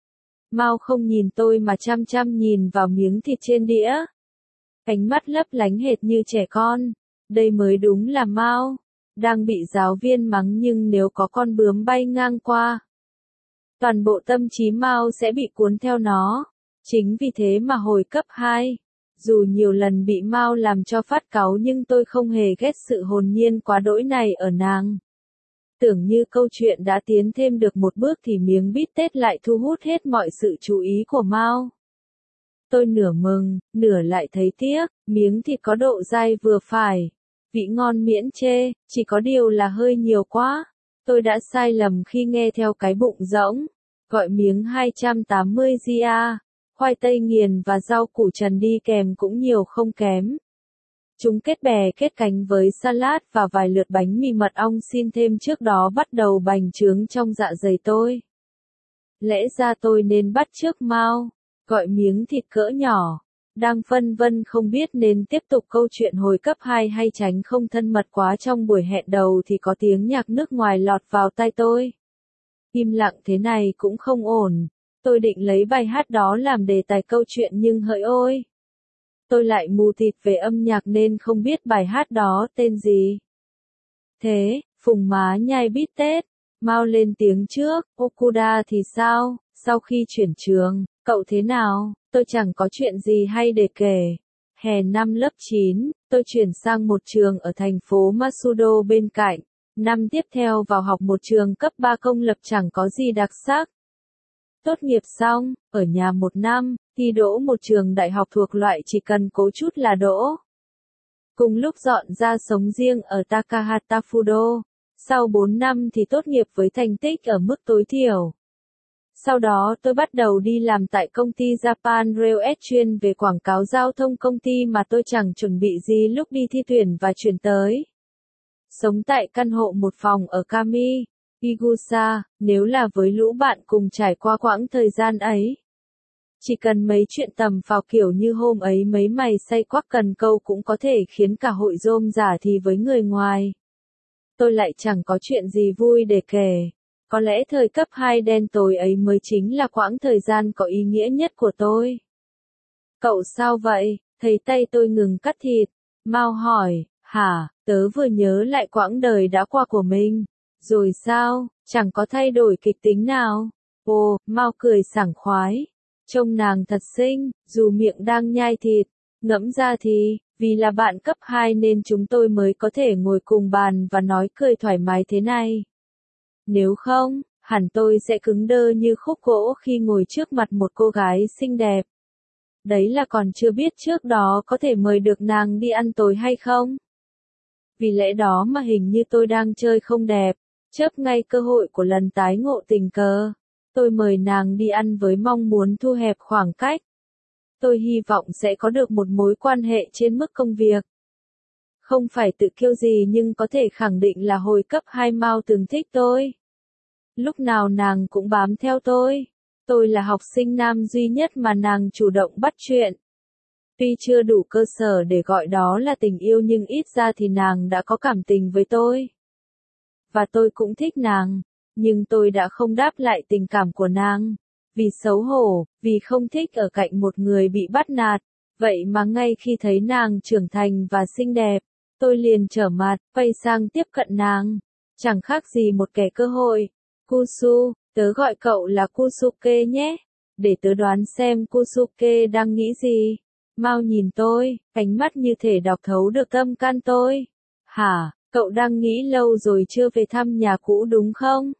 Mao không nhìn tôi mà chăm chăm nhìn vào miếng thịt trên đĩa. Ánh mắt lấp lánh hệt như trẻ con. Đây mới đúng là Mao. Đang bị giáo viên mắng nhưng nếu có con bướm bay ngang qua, toàn bộ tâm trí Mao sẽ bị cuốn theo nó. Chính vì thế mà hồi cấp 2, dù nhiều lần bị Mao làm cho phát cáu nhưng tôi không hề ghét sự hồn nhiên quá đỗi này ở nàng. Tưởng như câu chuyện đã tiến thêm được một bước thì miếng bít tết lại thu hút hết mọi sự chú ý của Mao. Tôi nửa mừng, nửa lại thấy tiếc, miếng thịt có độ dai vừa phải. Vị ngon miễn chê, chỉ có điều là hơi nhiều quá. Tôi đã sai lầm khi nghe theo cái bụng rỗng. Gọi miếng 280 gia, khoai tây nghiền và rau củ trần đi kèm cũng nhiều không kém. Chúng kết bè kết cánh với salad và vài lượt bánh mì mật ong xin thêm trước đó bắt đầu bành trướng trong dạ dày tôi. Lẽ ra tôi nên bắt chước Mao, gọi miếng thịt cỡ nhỏ. Đang phân vân không biết nên tiếp tục câu chuyện hồi cấp 2 hay tránh không thân mật quá trong buổi hẹn đầu thì có tiếng nhạc nước ngoài lọt vào tai tôi. Im lặng thế này cũng không ổn. Tôi định lấy bài hát đó làm đề tài câu chuyện nhưng hỡi ôi. Tôi lại mù tịt về âm nhạc nên không biết bài hát đó tên gì. Thế, Phùng má nhai bít tết. Mao lên tiếng trước, Okuda thì sao, sau khi chuyển trường, cậu thế nào? Tôi chẳng có chuyện gì hay để kể. Hè năm lớp 9, tôi chuyển sang một trường ở thành phố Masudo bên cạnh. Năm tiếp theo vào học một trường cấp 3 công lập chẳng có gì đặc sắc. Tốt nghiệp xong, ở nhà một năm, thi đỗ một trường đại học thuộc loại chỉ cần cố chút là đỗ. Cùng lúc dọn ra sống riêng ở Takahata Fudo, sau 4 năm thì tốt nghiệp với thành tích ở mức tối thiểu. Sau đó tôi bắt đầu đi làm tại công ty Japan Railway chuyên về quảng cáo giao thông, công ty mà tôi chẳng chuẩn bị gì lúc đi thi tuyển và chuyển tới. Sống tại căn hộ một phòng ở Kami, Igusa, nếu là với lũ bạn cùng trải qua quãng thời gian ấy. Chỉ cần mấy chuyện tầm phào kiểu như hôm ấy mấy mày say quắc cần câu cũng có thể khiến cả hội rôm rả thì với người ngoài. Tôi lại chẳng có chuyện gì vui để kể. Có lẽ thời cấp 2 đen tối ấy mới chính là quãng thời gian có ý nghĩa nhất của tôi. Cậu sao vậy? Thấy tay tôi ngừng cắt thịt. Mao hỏi, hả, tớ vừa nhớ lại quãng đời đã qua của mình. Rồi sao, chẳng có thay đổi kịch tính nào? Ồ, Mao cười sảng khoái. Trông nàng thật xinh, dù miệng đang nhai thịt. Ngẫm ra thì, vì là bạn cấp 2 nên chúng tôi mới có thể ngồi cùng bàn và nói cười thoải mái thế này. Nếu không, hẳn tôi sẽ cứng đơ như khúc gỗ khi ngồi trước mặt một cô gái xinh đẹp. Đấy là còn chưa biết trước đó có thể mời được nàng đi ăn tối hay không. Vì lẽ đó mà hình như tôi đang chơi không đẹp, chớp ngay cơ hội của lần tái ngộ tình cờ. Tôi mời nàng đi ăn với mong muốn thu hẹp khoảng cách. Tôi hy vọng sẽ có được một mối quan hệ trên mức công việc. Không phải tự kiêu gì nhưng có thể khẳng định là hồi cấp 2 Mao từng thích tôi. Lúc nào nàng cũng bám theo tôi. Tôi là học sinh nam duy nhất mà nàng chủ động bắt chuyện. Tuy chưa đủ cơ sở để gọi đó là tình yêu nhưng ít ra thì nàng đã có cảm tình với tôi. Và tôi cũng thích nàng, nhưng tôi đã không đáp lại tình cảm của nàng. Vì xấu hổ, vì không thích ở cạnh một người bị bắt nạt. Vậy mà ngay khi thấy nàng trưởng thành và xinh đẹp, tôi liền trở mặt, quay sang tiếp cận nàng. Chẳng khác gì một kẻ cơ hội. Kusu, tớ gọi cậu là Kusuke nhé. Để tớ đoán xem Kusuke đang nghĩ gì. Mao nhìn tôi, ánh mắt như thể đọc thấu được tâm can tôi. Hả, cậu đang nghĩ lâu rồi chưa về thăm nhà cũ đúng không?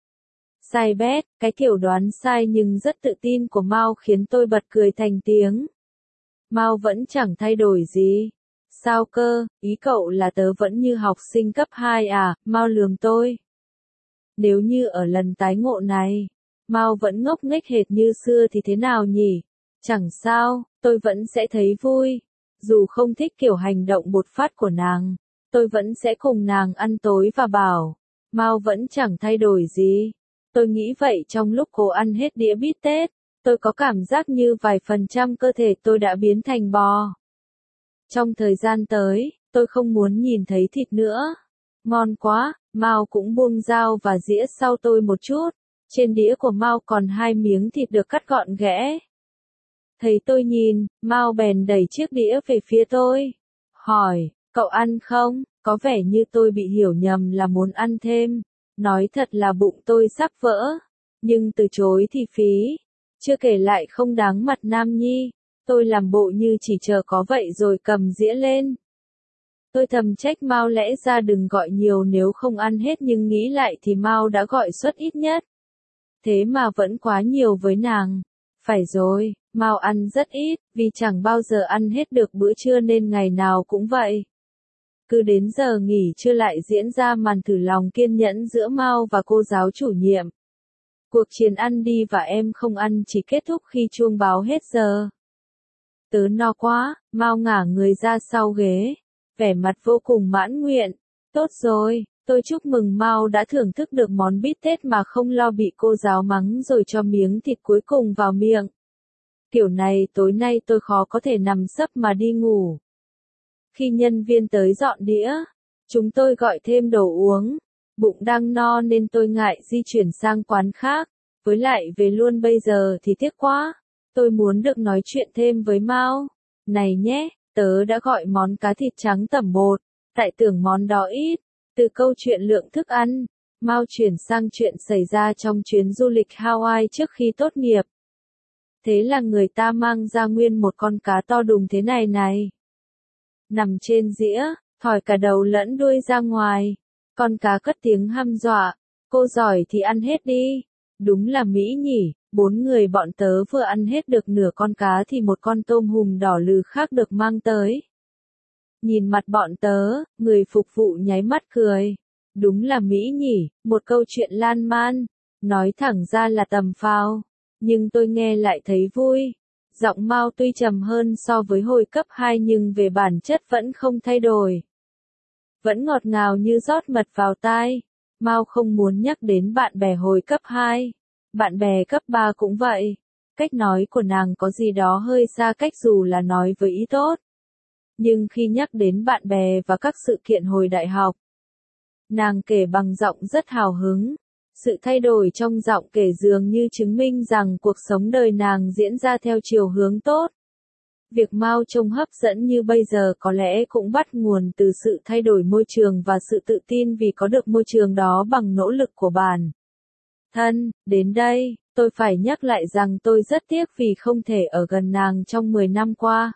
Sai bét, cái kiểu đoán sai nhưng rất tự tin của Mao khiến tôi bật cười thành tiếng. Mao vẫn chẳng thay đổi gì. Sao cơ, ý cậu là tớ vẫn như học sinh cấp 2 à? Mao lườm tôi. Nếu như ở lần tái ngộ này, Mao vẫn ngốc nghếch hệt như xưa thì thế nào nhỉ? Chẳng sao, tôi vẫn sẽ thấy vui. Dù không thích kiểu hành động bột phát của nàng, tôi vẫn sẽ cùng nàng ăn tối và bảo, Mao vẫn chẳng thay đổi gì. Tôi nghĩ vậy trong lúc cô ăn hết đĩa bít tết, tôi có cảm giác như vài phần trăm cơ thể tôi đã biến thành bò. Trong thời gian tới, tôi không muốn nhìn thấy thịt nữa. Ngon quá, Mao cũng buông dao và dĩa sau tôi một chút. Trên đĩa của Mao còn 2 miếng thịt được cắt gọn ghẽ. Thấy tôi nhìn, Mao bèn đẩy chiếc đĩa về phía tôi. Hỏi, cậu ăn không? Có vẻ như tôi bị hiểu nhầm là muốn ăn thêm. Nói thật là bụng tôi sắp vỡ. Nhưng từ chối thì phí. Chưa kể lại không đáng mặt nam nhi. Tôi làm bộ như chỉ chờ có vậy rồi cầm dĩa lên. Tôi thầm trách Mao lẽ ra đừng gọi nhiều nếu không ăn hết nhưng nghĩ lại thì Mao đã gọi suất ít nhất. Thế mà vẫn quá nhiều với nàng. Phải rồi, Mao ăn rất ít, vì chẳng bao giờ ăn hết được bữa trưa nên ngày nào cũng vậy. Cứ đến giờ nghỉ trưa lại diễn ra màn thử lòng kiên nhẫn giữa Mao và cô giáo chủ nhiệm. Cuộc chiến ăn đi và em không ăn chỉ kết thúc khi chuông báo hết giờ. Tớ no quá, Mao ngả người ra sau ghế, vẻ mặt vô cùng mãn nguyện. Tốt rồi, tôi chúc mừng Mao đã thưởng thức được món bít tết mà không lo bị cô giáo mắng rồi cho miếng thịt cuối cùng vào miệng. Kiểu này tối nay tôi khó có thể nằm sấp mà đi ngủ. Khi nhân viên tới dọn đĩa, chúng tôi gọi thêm đồ uống. Bụng đang no nên tôi ngại di chuyển sang quán khác. Với lại về luôn bây giờ thì tiếc quá. Tôi muốn được nói chuyện thêm với Mao. Này nhé, tớ đã gọi món cá thịt trắng tẩm bột. Tại tưởng món đó ít. Từ câu chuyện lượng thức ăn, Mao chuyển sang chuyện xảy ra trong chuyến du lịch Hawaii trước khi tốt nghiệp. Thế là người ta mang ra nguyên một con cá to đùng thế này này. Nằm trên dĩa, thỏi cả đầu lẫn đuôi ra ngoài. Con cá cất tiếng hăm dọa. Cô giỏi thì ăn hết đi. Đúng là Mỹ nhỉ, 4 người bọn tớ vừa ăn hết được nửa con cá thì một con tôm hùm đỏ lừ khác được mang tới. Nhìn mặt bọn tớ, người phục vụ nháy mắt cười. Đúng là Mỹ nhỉ, một câu chuyện lan man. Nói thẳng ra là tầm phào. Nhưng tôi nghe lại thấy vui. Giọng Mao tuy trầm hơn so với hồi cấp 2 nhưng về bản chất vẫn không thay đổi. Vẫn ngọt ngào như rót mật vào tai. Mao không muốn nhắc đến bạn bè hồi cấp 2. Bạn bè cấp 3 cũng vậy. Cách nói của nàng có gì đó hơi xa cách dù là nói với ý tốt. Nhưng khi nhắc đến bạn bè và các sự kiện hồi đại học, nàng kể bằng giọng rất hào hứng. Sự thay đổi trong giọng kể dường như chứng minh rằng cuộc sống đời nàng diễn ra theo chiều hướng tốt. Việc Mao trông hấp dẫn như bây giờ có lẽ cũng bắt nguồn từ sự thay đổi môi trường và sự tự tin vì có được môi trường đó bằng nỗ lực của bản thân. Đến đây, tôi phải nhắc lại rằng tôi rất tiếc vì không thể ở gần nàng trong 10 năm qua.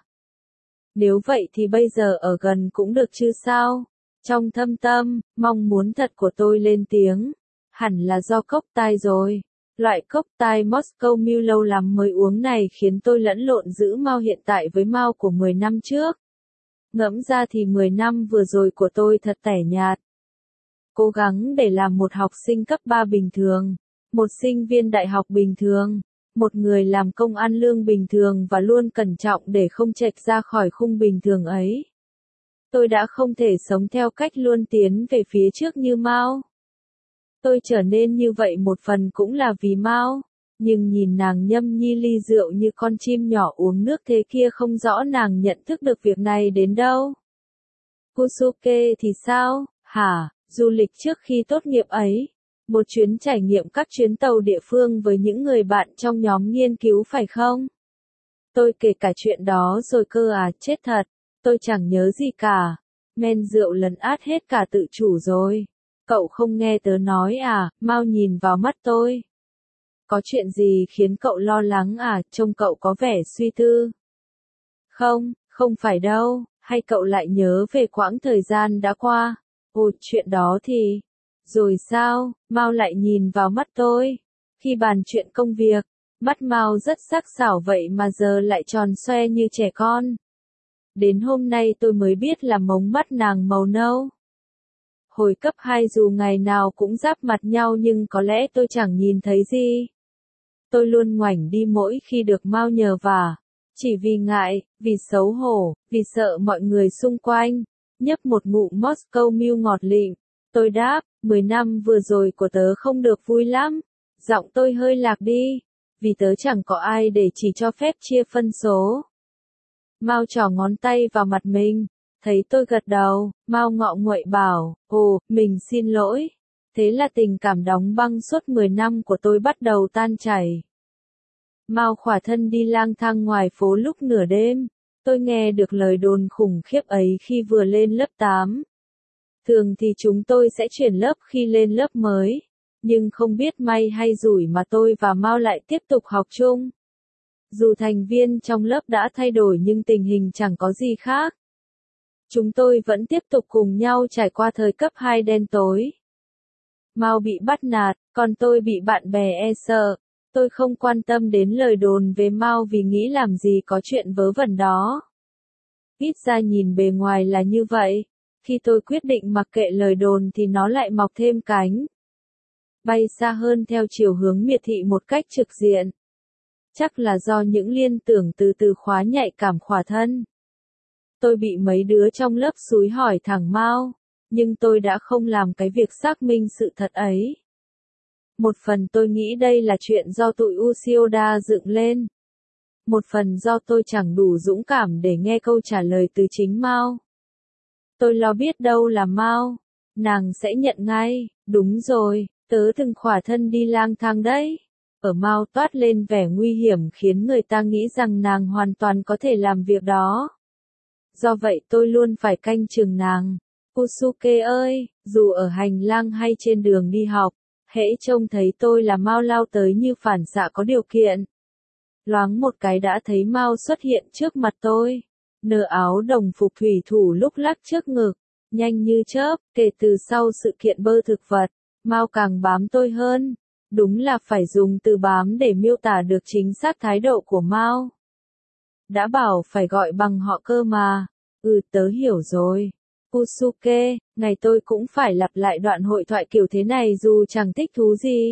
Nếu vậy thì bây giờ ở gần cũng được chứ sao? Trong thâm tâm, mong muốn thật của tôi lên tiếng. Hẳn là do cốc tai rồi. Loại cốc tai Moscow Mule lâu lắm mới uống này khiến tôi lẫn lộn giữa Mao hiện tại với Mao của 10 năm trước. Ngẫm ra thì 10 năm vừa rồi của tôi thật tẻ nhạt. Cố gắng để làm một học sinh cấp 3 bình thường, một sinh viên đại học bình thường, một người làm công ăn lương bình thường và luôn cẩn trọng để không chệch ra khỏi khung bình thường ấy. Tôi đã không thể sống theo cách luôn tiến về phía trước như Mao. Tôi trở nên như vậy một phần cũng là vì Mao. Nhưng nhìn nàng nhâm nhi ly rượu như con chim nhỏ uống nước thế kia không rõ nàng nhận thức được việc này đến đâu. Kusuke thì sao, hả, du lịch trước khi tốt nghiệp ấy. Một chuyến trải nghiệm các chuyến tàu địa phương với những người bạn trong nhóm nghiên cứu phải không? Tôi kể cả chuyện đó rồi cơ à, chết thật, tôi chẳng nhớ gì cả. Men rượu lấn át hết cả tự chủ rồi. Cậu không nghe tớ nói à, mau nhìn vào mắt tôi. Có chuyện gì khiến cậu lo lắng à, trông cậu có vẻ suy tư. Không, không phải đâu, hay cậu lại nhớ về quãng thời gian đã qua. Ồ, chuyện đó thì... Rồi sao, Mao lại nhìn vào mắt tôi. Khi bàn chuyện công việc, mắt Mao rất sắc sảo vậy mà giờ lại tròn xoe như trẻ con. Đến hôm nay tôi mới biết là mống mắt nàng màu nâu. Hồi cấp 2 dù ngày nào cũng giáp mặt nhau nhưng có lẽ tôi chẳng nhìn thấy gì. Tôi luôn ngoảnh đi mỗi khi được Mao nhờ vả. Chỉ vì ngại, vì xấu hổ, vì sợ mọi người xung quanh. Nhấp một ngụm Moscow Mule ngọt lịm. Tôi đáp, 10 năm vừa rồi của tớ không được vui lắm. Giọng tôi hơi lạc đi. Vì tớ chẳng có ai để chỉ cho phép chia phân số. Mao trỏ ngón tay vào mặt mình. Thấy tôi gật đầu, Mao ngọ nguậy bảo, ồ, mình xin lỗi. Thế là tình cảm đóng băng suốt 10 năm của tôi bắt đầu tan chảy. Mao khỏa thân đi lang thang ngoài phố lúc nửa đêm. Tôi nghe được lời đồn khủng khiếp ấy khi vừa lên lớp 8. Thường thì chúng tôi sẽ chuyển lớp khi lên lớp mới. Nhưng không biết may hay rủi mà tôi và Mao lại tiếp tục học chung. Dù thành viên trong lớp đã thay đổi nhưng tình hình chẳng có gì khác. Chúng tôi vẫn tiếp tục cùng nhau trải qua thời cấp 2 đen tối. Mao bị bắt nạt, còn tôi bị bạn bè e sợ. Tôi không quan tâm đến lời đồn về Mao vì nghĩ làm gì có chuyện vớ vẩn đó. Ít ra nhìn bề ngoài là như vậy. Khi tôi quyết định mặc kệ lời đồn thì nó lại mọc thêm cánh. Bay xa hơn theo chiều hướng miệt thị một cách trực diện. Chắc là do những liên tưởng từ từ khóa nhạy cảm khỏa thân. Tôi bị mấy đứa trong lớp xúi hỏi thẳng Mao, nhưng tôi đã không làm cái việc xác minh sự thật ấy. Một phần tôi nghĩ đây là chuyện do tụi Uchiyoda dựng lên. Một phần do tôi chẳng đủ dũng cảm để nghe câu trả lời từ chính Mao. Tôi lo biết đâu là Mao, nàng sẽ nhận ngay, đúng rồi, tớ từng khỏa thân đi lang thang đấy. Ở Mao toát lên vẻ nguy hiểm khiến người ta nghĩ rằng nàng hoàn toàn có thể làm việc đó. Do vậy tôi luôn phải canh chừng nàng. Kusuke ơi, dù ở hành lang hay trên đường đi học, hễ trông thấy tôi là Mao lao tới như phản xạ có điều kiện. Loáng một cái đã thấy Mao xuất hiện trước mặt tôi. Nửa áo đồng phục thủy thủ lúc lắc trước ngực, nhanh như chớp, kể từ sau sự kiện bơ thực vật, Mao càng bám tôi hơn. Đúng là phải dùng từ bám để miêu tả được chính xác thái độ của Mao. Đã bảo phải gọi bằng họ cơ mà. Tớ hiểu rồi. Kusuke, ngày tôi cũng phải lặp lại đoạn hội thoại kiểu thế này dù chẳng thích thú gì.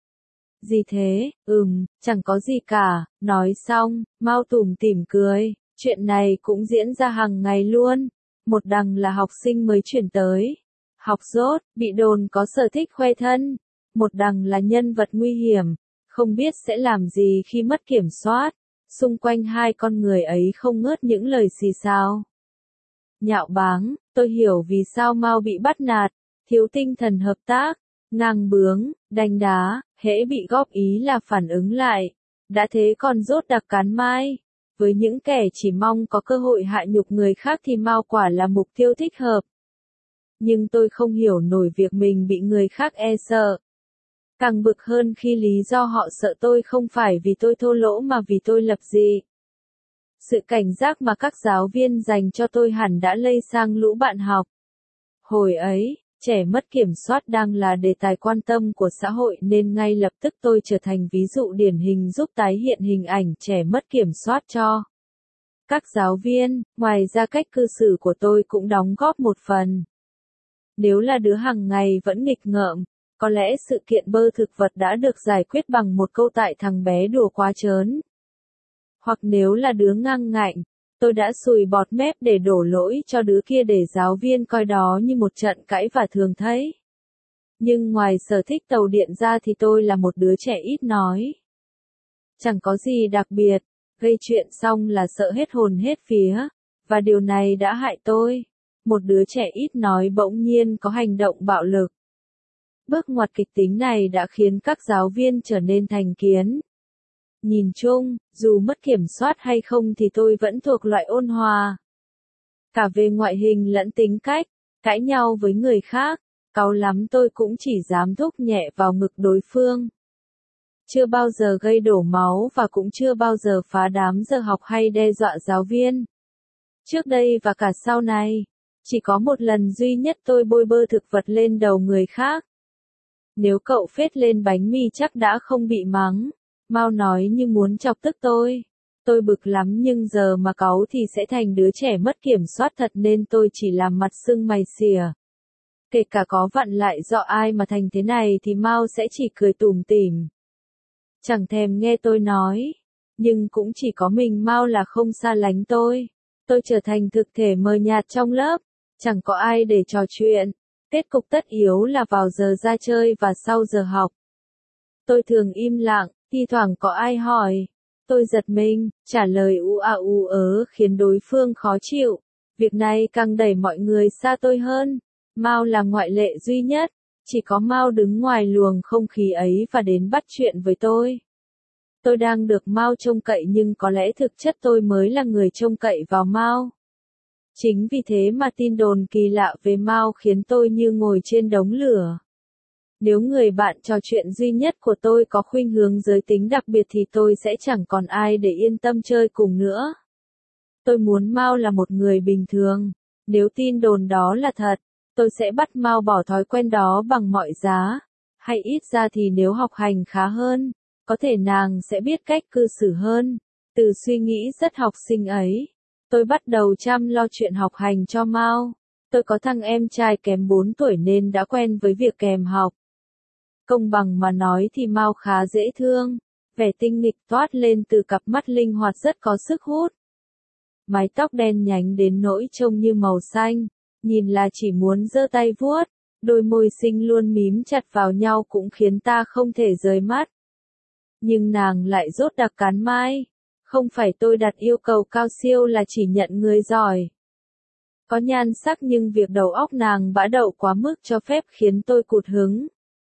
Gì thế, chẳng có gì cả, nói xong, Mao tủm tỉm cười, chuyện này cũng diễn ra hàng ngày luôn. Một đằng là học sinh mới chuyển tới, học dốt, bị đồn có sở thích khoe thân. Một đằng là nhân vật nguy hiểm, không biết sẽ làm gì khi mất kiểm soát. Xung quanh hai con người ấy không ngớt những lời xì xào. Nhạo báng, tôi hiểu vì sao Mao bị bắt nạt, thiếu tinh thần hợp tác, ngang bướng, đánh đá, hễ bị góp ý là phản ứng lại. Đã thế còn dốt đặc cán mai. Với những kẻ chỉ mong có cơ hội hạ nhục người khác thì Mao quả là mục tiêu thích hợp. Nhưng tôi không hiểu nổi việc mình bị người khác e sợ. Càng bực hơn khi lý do họ sợ tôi không phải vì tôi thô lỗ mà vì tôi lập dị. Sự cảnh giác mà các giáo viên dành cho tôi hẳn đã lây sang lũ bạn học. Hồi ấy, trẻ mất kiểm soát đang là đề tài quan tâm của xã hội nên ngay lập tức tôi trở thành ví dụ điển hình giúp tái hiện hình ảnh trẻ mất kiểm soát cho các giáo viên. Ngoài ra cách cư xử của tôi cũng đóng góp một phần. Nếu là đứa hàng ngày vẫn nghịch ngợm, có lẽ sự kiện bơ thực vật đã được giải quyết bằng một câu tại thằng bé đùa quá trớn. Hoặc nếu là đứa ngang ngạnh, tôi đã sùi bọt mép để đổ lỗi cho đứa kia để giáo viên coi đó như một trận cãi vả thường thấy. Nhưng ngoài sở thích tàu điện ra thì tôi là một đứa trẻ ít nói. Chẳng có gì đặc biệt, gây chuyện xong là sợ hết hồn hết vía, và điều này đã hại tôi. Một đứa trẻ ít nói bỗng nhiên có hành động bạo lực. Bước ngoặt kịch tính này đã khiến các giáo viên trở nên thành kiến. Nhìn chung, dù mất kiểm soát hay không thì tôi vẫn thuộc loại ôn hòa. Cả về ngoại hình lẫn tính cách, cãi nhau với người khác, cáu lắm tôi cũng chỉ dám thúc nhẹ vào ngực đối phương. Chưa bao giờ gây đổ máu và cũng chưa bao giờ phá đám giờ học hay đe dọa giáo viên. Trước đây và cả sau này, chỉ có một lần duy nhất tôi bôi bơ thực vật lên đầu người khác. Nếu cậu phết lên bánh mì chắc đã không bị mắng. Mao nói như muốn chọc tức tôi. Tôi bực lắm nhưng giờ mà cáu thì sẽ thành đứa trẻ mất kiểm soát thật nên tôi chỉ làm mặt sưng mày xỉa. Kể cả có vặn lại do ai mà thành thế này thì Mao sẽ chỉ cười tủm tỉm. Chẳng thèm nghe tôi nói. Nhưng cũng chỉ có mình Mao là không xa lánh tôi. Tôi trở thành thực thể mờ nhạt trong lớp. Chẳng có ai để trò chuyện. Kết cục tất yếu là vào giờ ra chơi và sau giờ học. Tôi thường im lặng, thi thoảng có ai hỏi. Tôi giật mình, trả lời u a u ớ khiến đối phương khó chịu. Việc này càng đẩy mọi người xa tôi hơn. Mao là ngoại lệ duy nhất. Chỉ có Mao đứng ngoài luồng không khí ấy và đến bắt chuyện với tôi. Tôi đang được Mao trông cậy nhưng có lẽ thực chất tôi mới là người trông cậy vào Mao. Chính vì thế mà tin đồn kỳ lạ về Mao khiến tôi như ngồi trên đống lửa. Nếu người bạn trò chuyện duy nhất của tôi có khuynh hướng giới tính đặc biệt thì tôi sẽ chẳng còn ai để yên tâm chơi cùng nữa. Tôi muốn Mao là một người bình thường. Nếu tin đồn đó là thật, tôi sẽ bắt Mao bỏ thói quen đó bằng mọi giá. Hay ít ra thì nếu học hành khá hơn, có thể nàng sẽ biết cách cư xử hơn. Từ suy nghĩ rất học sinh ấy, tôi bắt đầu chăm lo chuyện học hành cho Mao. Tôi có thằng em trai kém 4 tuổi nên đã quen với việc kèm học. Công bằng mà nói thì Mao khá dễ thương, vẻ tinh nghịch toát lên từ cặp mắt linh hoạt rất có sức hút. Mái tóc đen nhánh đến nỗi trông như màu xanh, nhìn là chỉ muốn giơ tay vuốt, đôi môi xinh luôn mím chặt vào nhau cũng khiến ta không thể rời mắt. Nhưng nàng lại rốt đặc cán mai, không phải tôi đặt yêu cầu cao siêu là chỉ nhận người giỏi. Có nhan sắc nhưng việc đầu óc nàng bã đậu quá mức cho phép khiến tôi cụt hứng.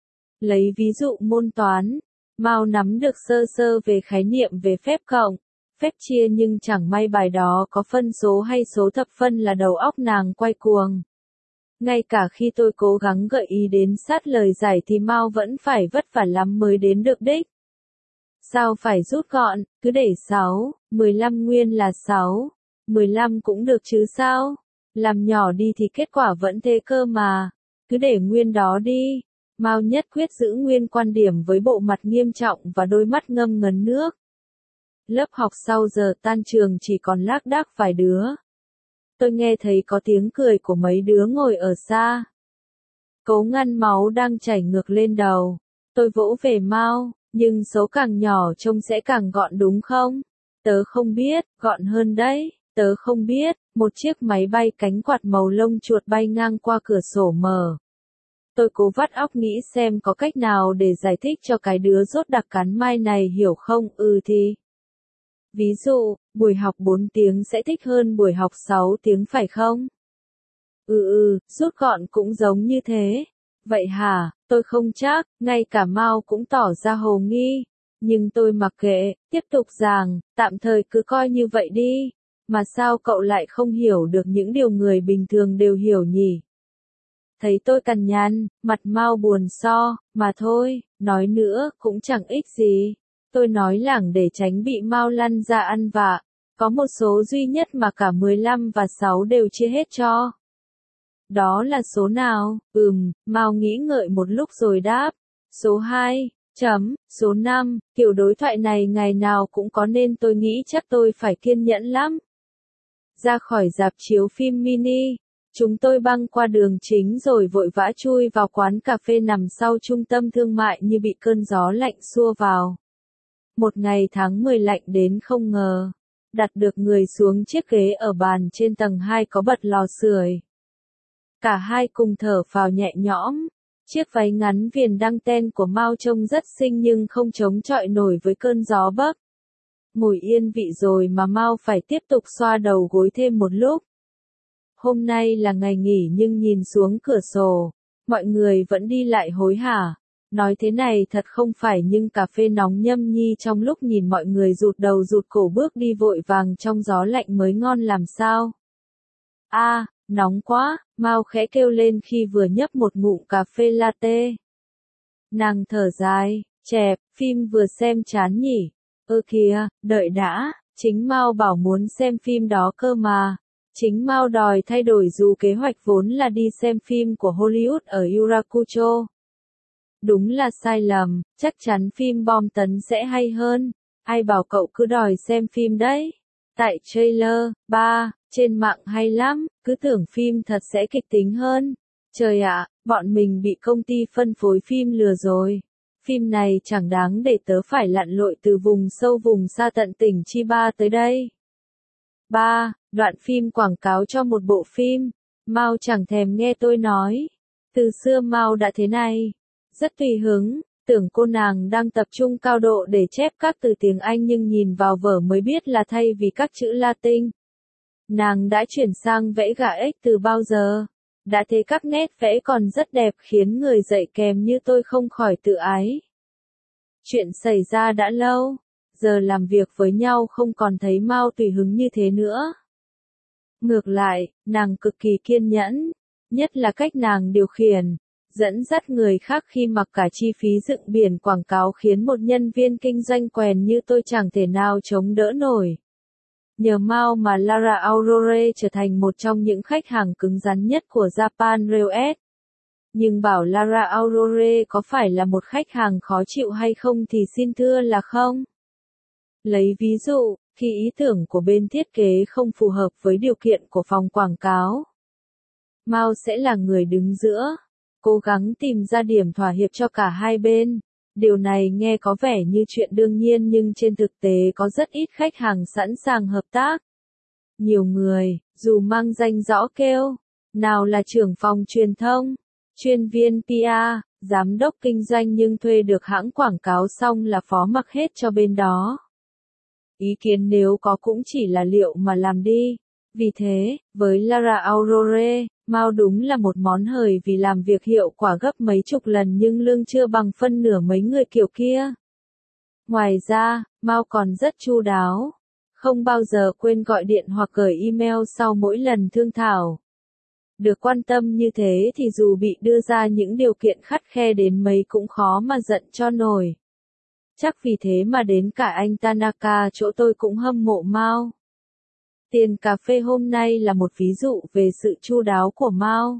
Lấy ví dụ môn toán, Mao nắm được sơ sơ về khái niệm về phép cộng, phép chia nhưng chẳng may bài đó có phân số hay số thập phân là đầu óc nàng quay cuồng. Ngay cả khi tôi cố gắng gợi ý đến sát lời giải thì Mao vẫn phải vất vả lắm mới đến được đích. Sao phải rút gọn, cứ để 6, 15 nguyên là 6, 15 cũng được chứ sao? Làm nhỏ đi thì kết quả vẫn thế cơ mà, cứ để nguyên đó đi. Mao nhất quyết giữ nguyên quan điểm với bộ mặt nghiêm trọng và đôi mắt ngâm ngấn nước. Lớp học sau giờ tan trường chỉ còn lác đác vài đứa. Tôi nghe thấy có tiếng cười của mấy đứa ngồi ở xa. Cố ngăn máu đang chảy ngược lên đầu. Tôi vỗ về Mao, nhưng số càng nhỏ trông sẽ càng gọn đúng không? Tớ không biết, gọn hơn đấy. Tớ không biết, một chiếc máy bay cánh quạt màu lông chuột bay ngang qua cửa sổ mở. Tôi cố vắt óc nghĩ xem có cách nào để giải thích cho cái đứa rốt đặc cán mai này hiểu không. Thì. Ví dụ, buổi học 4 tiếng sẽ thích hơn buổi học 6 tiếng phải không? Rút gọn cũng giống như thế. Vậy hả, tôi không chắc, ngay cả Mao cũng tỏ ra hồ nghi. Nhưng tôi mặc kệ, tiếp tục giảng, tạm thời cứ coi như vậy đi. Mà sao cậu lại không hiểu được những điều người bình thường đều hiểu nhỉ? Thấy tôi cằn nhằn, mặt Mao buồn mà thôi, nói nữa cũng chẳng ích gì. Tôi nói lảng để tránh bị Mao lăn ra ăn vạ. Có một số duy nhất mà cả 15 và 6 đều chia hết cho. Đó là số nào? Mao nghĩ ngợi một lúc rồi đáp. Số 2, số 5, kiểu đối thoại này ngày nào cũng có nên tôi nghĩ chắc tôi phải kiên nhẫn lắm. Ra khỏi rạp chiếu phim mini, chúng tôi băng qua đường chính rồi vội vã chui vào quán cà phê nằm sau trung tâm thương mại như bị cơn gió lạnh xua vào. Một ngày tháng 10 lạnh đến không ngờ. Đặt được người xuống chiếc ghế ở bàn trên tầng 2 có bật lò sưởi. Cả hai cùng thở phào nhẹ nhõm. Chiếc váy ngắn viền đăng ten của Mao trông rất xinh nhưng không chống chọi nổi với cơn gió bấc. Ngồi yên vị rồi mà Mao phải tiếp tục xoa đầu gối thêm một lúc. Hôm nay là ngày nghỉ nhưng nhìn xuống cửa sổ, mọi người vẫn đi lại hối hả. Nói thế này thật không phải nhưng cà phê nóng nhâm nhi trong lúc nhìn mọi người rụt đầu rụt cổ bước đi vội vàng trong gió lạnh mới ngon làm sao. Nóng quá, Mao khẽ kêu lên khi vừa nhấp một ngụm cà phê latte. Nàng thở dài, chẹp, phim vừa xem chán nhỉ. Kìa, đợi đã, chính Mao bảo muốn xem phim đó cơ mà. Chính Mao đòi thay đổi dù kế hoạch vốn là đi xem phim của Hollywood ở Urakucho. Đúng là sai lầm, chắc chắn phim bom tấn sẽ hay hơn. Ai bảo cậu cứ đòi xem phim đấy? Tại trailer, trên mạng hay lắm, cứ tưởng phim thật sẽ kịch tính hơn. Trời ạ, bọn mình bị công ty phân phối phim lừa rồi. Phim này chẳng đáng để tớ phải lặn lội từ vùng sâu vùng xa tận tỉnh Chiba tới đây. Đoạn phim quảng cáo cho một bộ phim. Mao chẳng thèm nghe tôi nói. Từ xưa Mao đã thế này. Rất tùy hứng, tưởng cô nàng đang tập trung cao độ để chép các từ tiếng Anh nhưng nhìn vào vở mới biết là thay vì các chữ Latin. Nàng đã chuyển sang vẽ gà ếch từ bao giờ. Đã thế các nét vẽ còn rất đẹp khiến người dạy kèm như tôi không khỏi tự ái. Chuyện xảy ra đã lâu, giờ làm việc với nhau không còn thấy Mao tùy hứng như thế nữa. Ngược lại, nàng cực kỳ kiên nhẫn, nhất là cách nàng điều khiển, dẫn dắt người khác khi mặc cả chi phí dựng biển quảng cáo khiến một nhân viên kinh doanh quèn như tôi chẳng thể nào chống đỡ nổi. Nhờ Mao mà Lara Aurore trở thành một trong những khách hàng cứng rắn nhất của Japan Railways. Nhưng bảo Lara Aurore có phải là một khách hàng khó chịu hay không thì xin thưa là không. Lấy ví dụ, khi ý tưởng của bên thiết kế không phù hợp với điều kiện của phòng quảng cáo, Mao sẽ là người đứng giữa, cố gắng tìm ra điểm thỏa hiệp cho cả hai bên. Điều này nghe có vẻ như chuyện đương nhiên nhưng trên thực tế có rất ít khách hàng sẵn sàng hợp tác. Nhiều người, dù mang danh rõ kêu, nào là trưởng phòng truyền thông, chuyên viên PR, giám đốc kinh doanh nhưng thuê được hãng quảng cáo xong là phó mặc hết cho bên đó. Ý kiến nếu có cũng chỉ là liệu mà làm đi. Vì thế, với Lara Aurore, Mao đúng là một món hời vì làm việc hiệu quả gấp mấy chục lần nhưng lương chưa bằng phân nửa mấy người kiểu kia. Ngoài ra, Mao còn rất chu đáo, không bao giờ quên gọi điện hoặc gửi email sau mỗi lần thương thảo. Được quan tâm như thế thì dù bị đưa ra những điều kiện khắt khe đến mấy cũng khó mà giận cho nổi. Chắc vì thế mà đến cả anh Tanaka chỗ tôi cũng hâm mộ Mao. Tiền cà phê hôm nay là một ví dụ về sự chu đáo của Mao.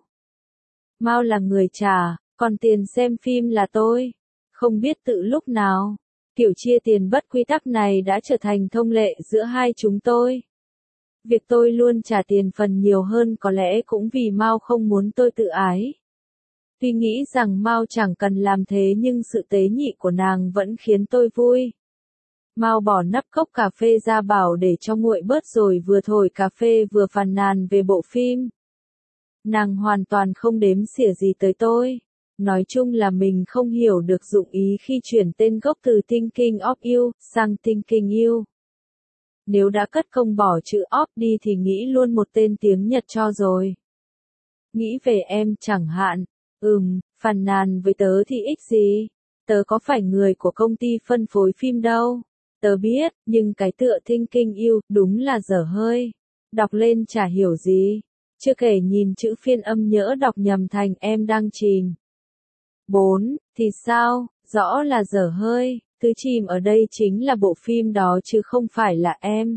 Mao là người trả, còn tiền xem phim là tôi. Không biết tự lúc nào, kiểu chia tiền bất quy tắc này đã trở thành thông lệ giữa hai chúng tôi. Việc tôi luôn trả tiền phần nhiều hơn có lẽ cũng vì Mao không muốn tôi tự ái. Tuy nghĩ rằng Mao chẳng cần làm thế nhưng sự tế nhị của nàng vẫn khiến tôi vui. Mao bỏ nắp cốc cà phê ra bảo để cho nguội bớt rồi vừa thổi cà phê vừa phàn nàn về bộ phim. Nàng hoàn toàn không đếm xỉa gì tới tôi. Nói chung là mình không hiểu được dụng ý khi chuyển tên gốc từ Thinking of You sang Thinking You. Nếu đã cất công bỏ chữ of đi thì nghĩ luôn một tên tiếng Nhật cho rồi. Nghĩ về em chẳng hạn. Phàn nàn với tớ thì ích gì? Tớ có phải người của công ty phân phối phim đâu. Tớ biết, nhưng cái tựa Thinking You đúng là dở hơi. Đọc lên chả hiểu gì. Chưa kể nhìn chữ phiên âm nhỡ đọc nhầm thành em đang chìm. 4. Thì sao? Rõ là dở hơi. Thứ chìm ở đây chính là bộ phim đó chứ không phải là em.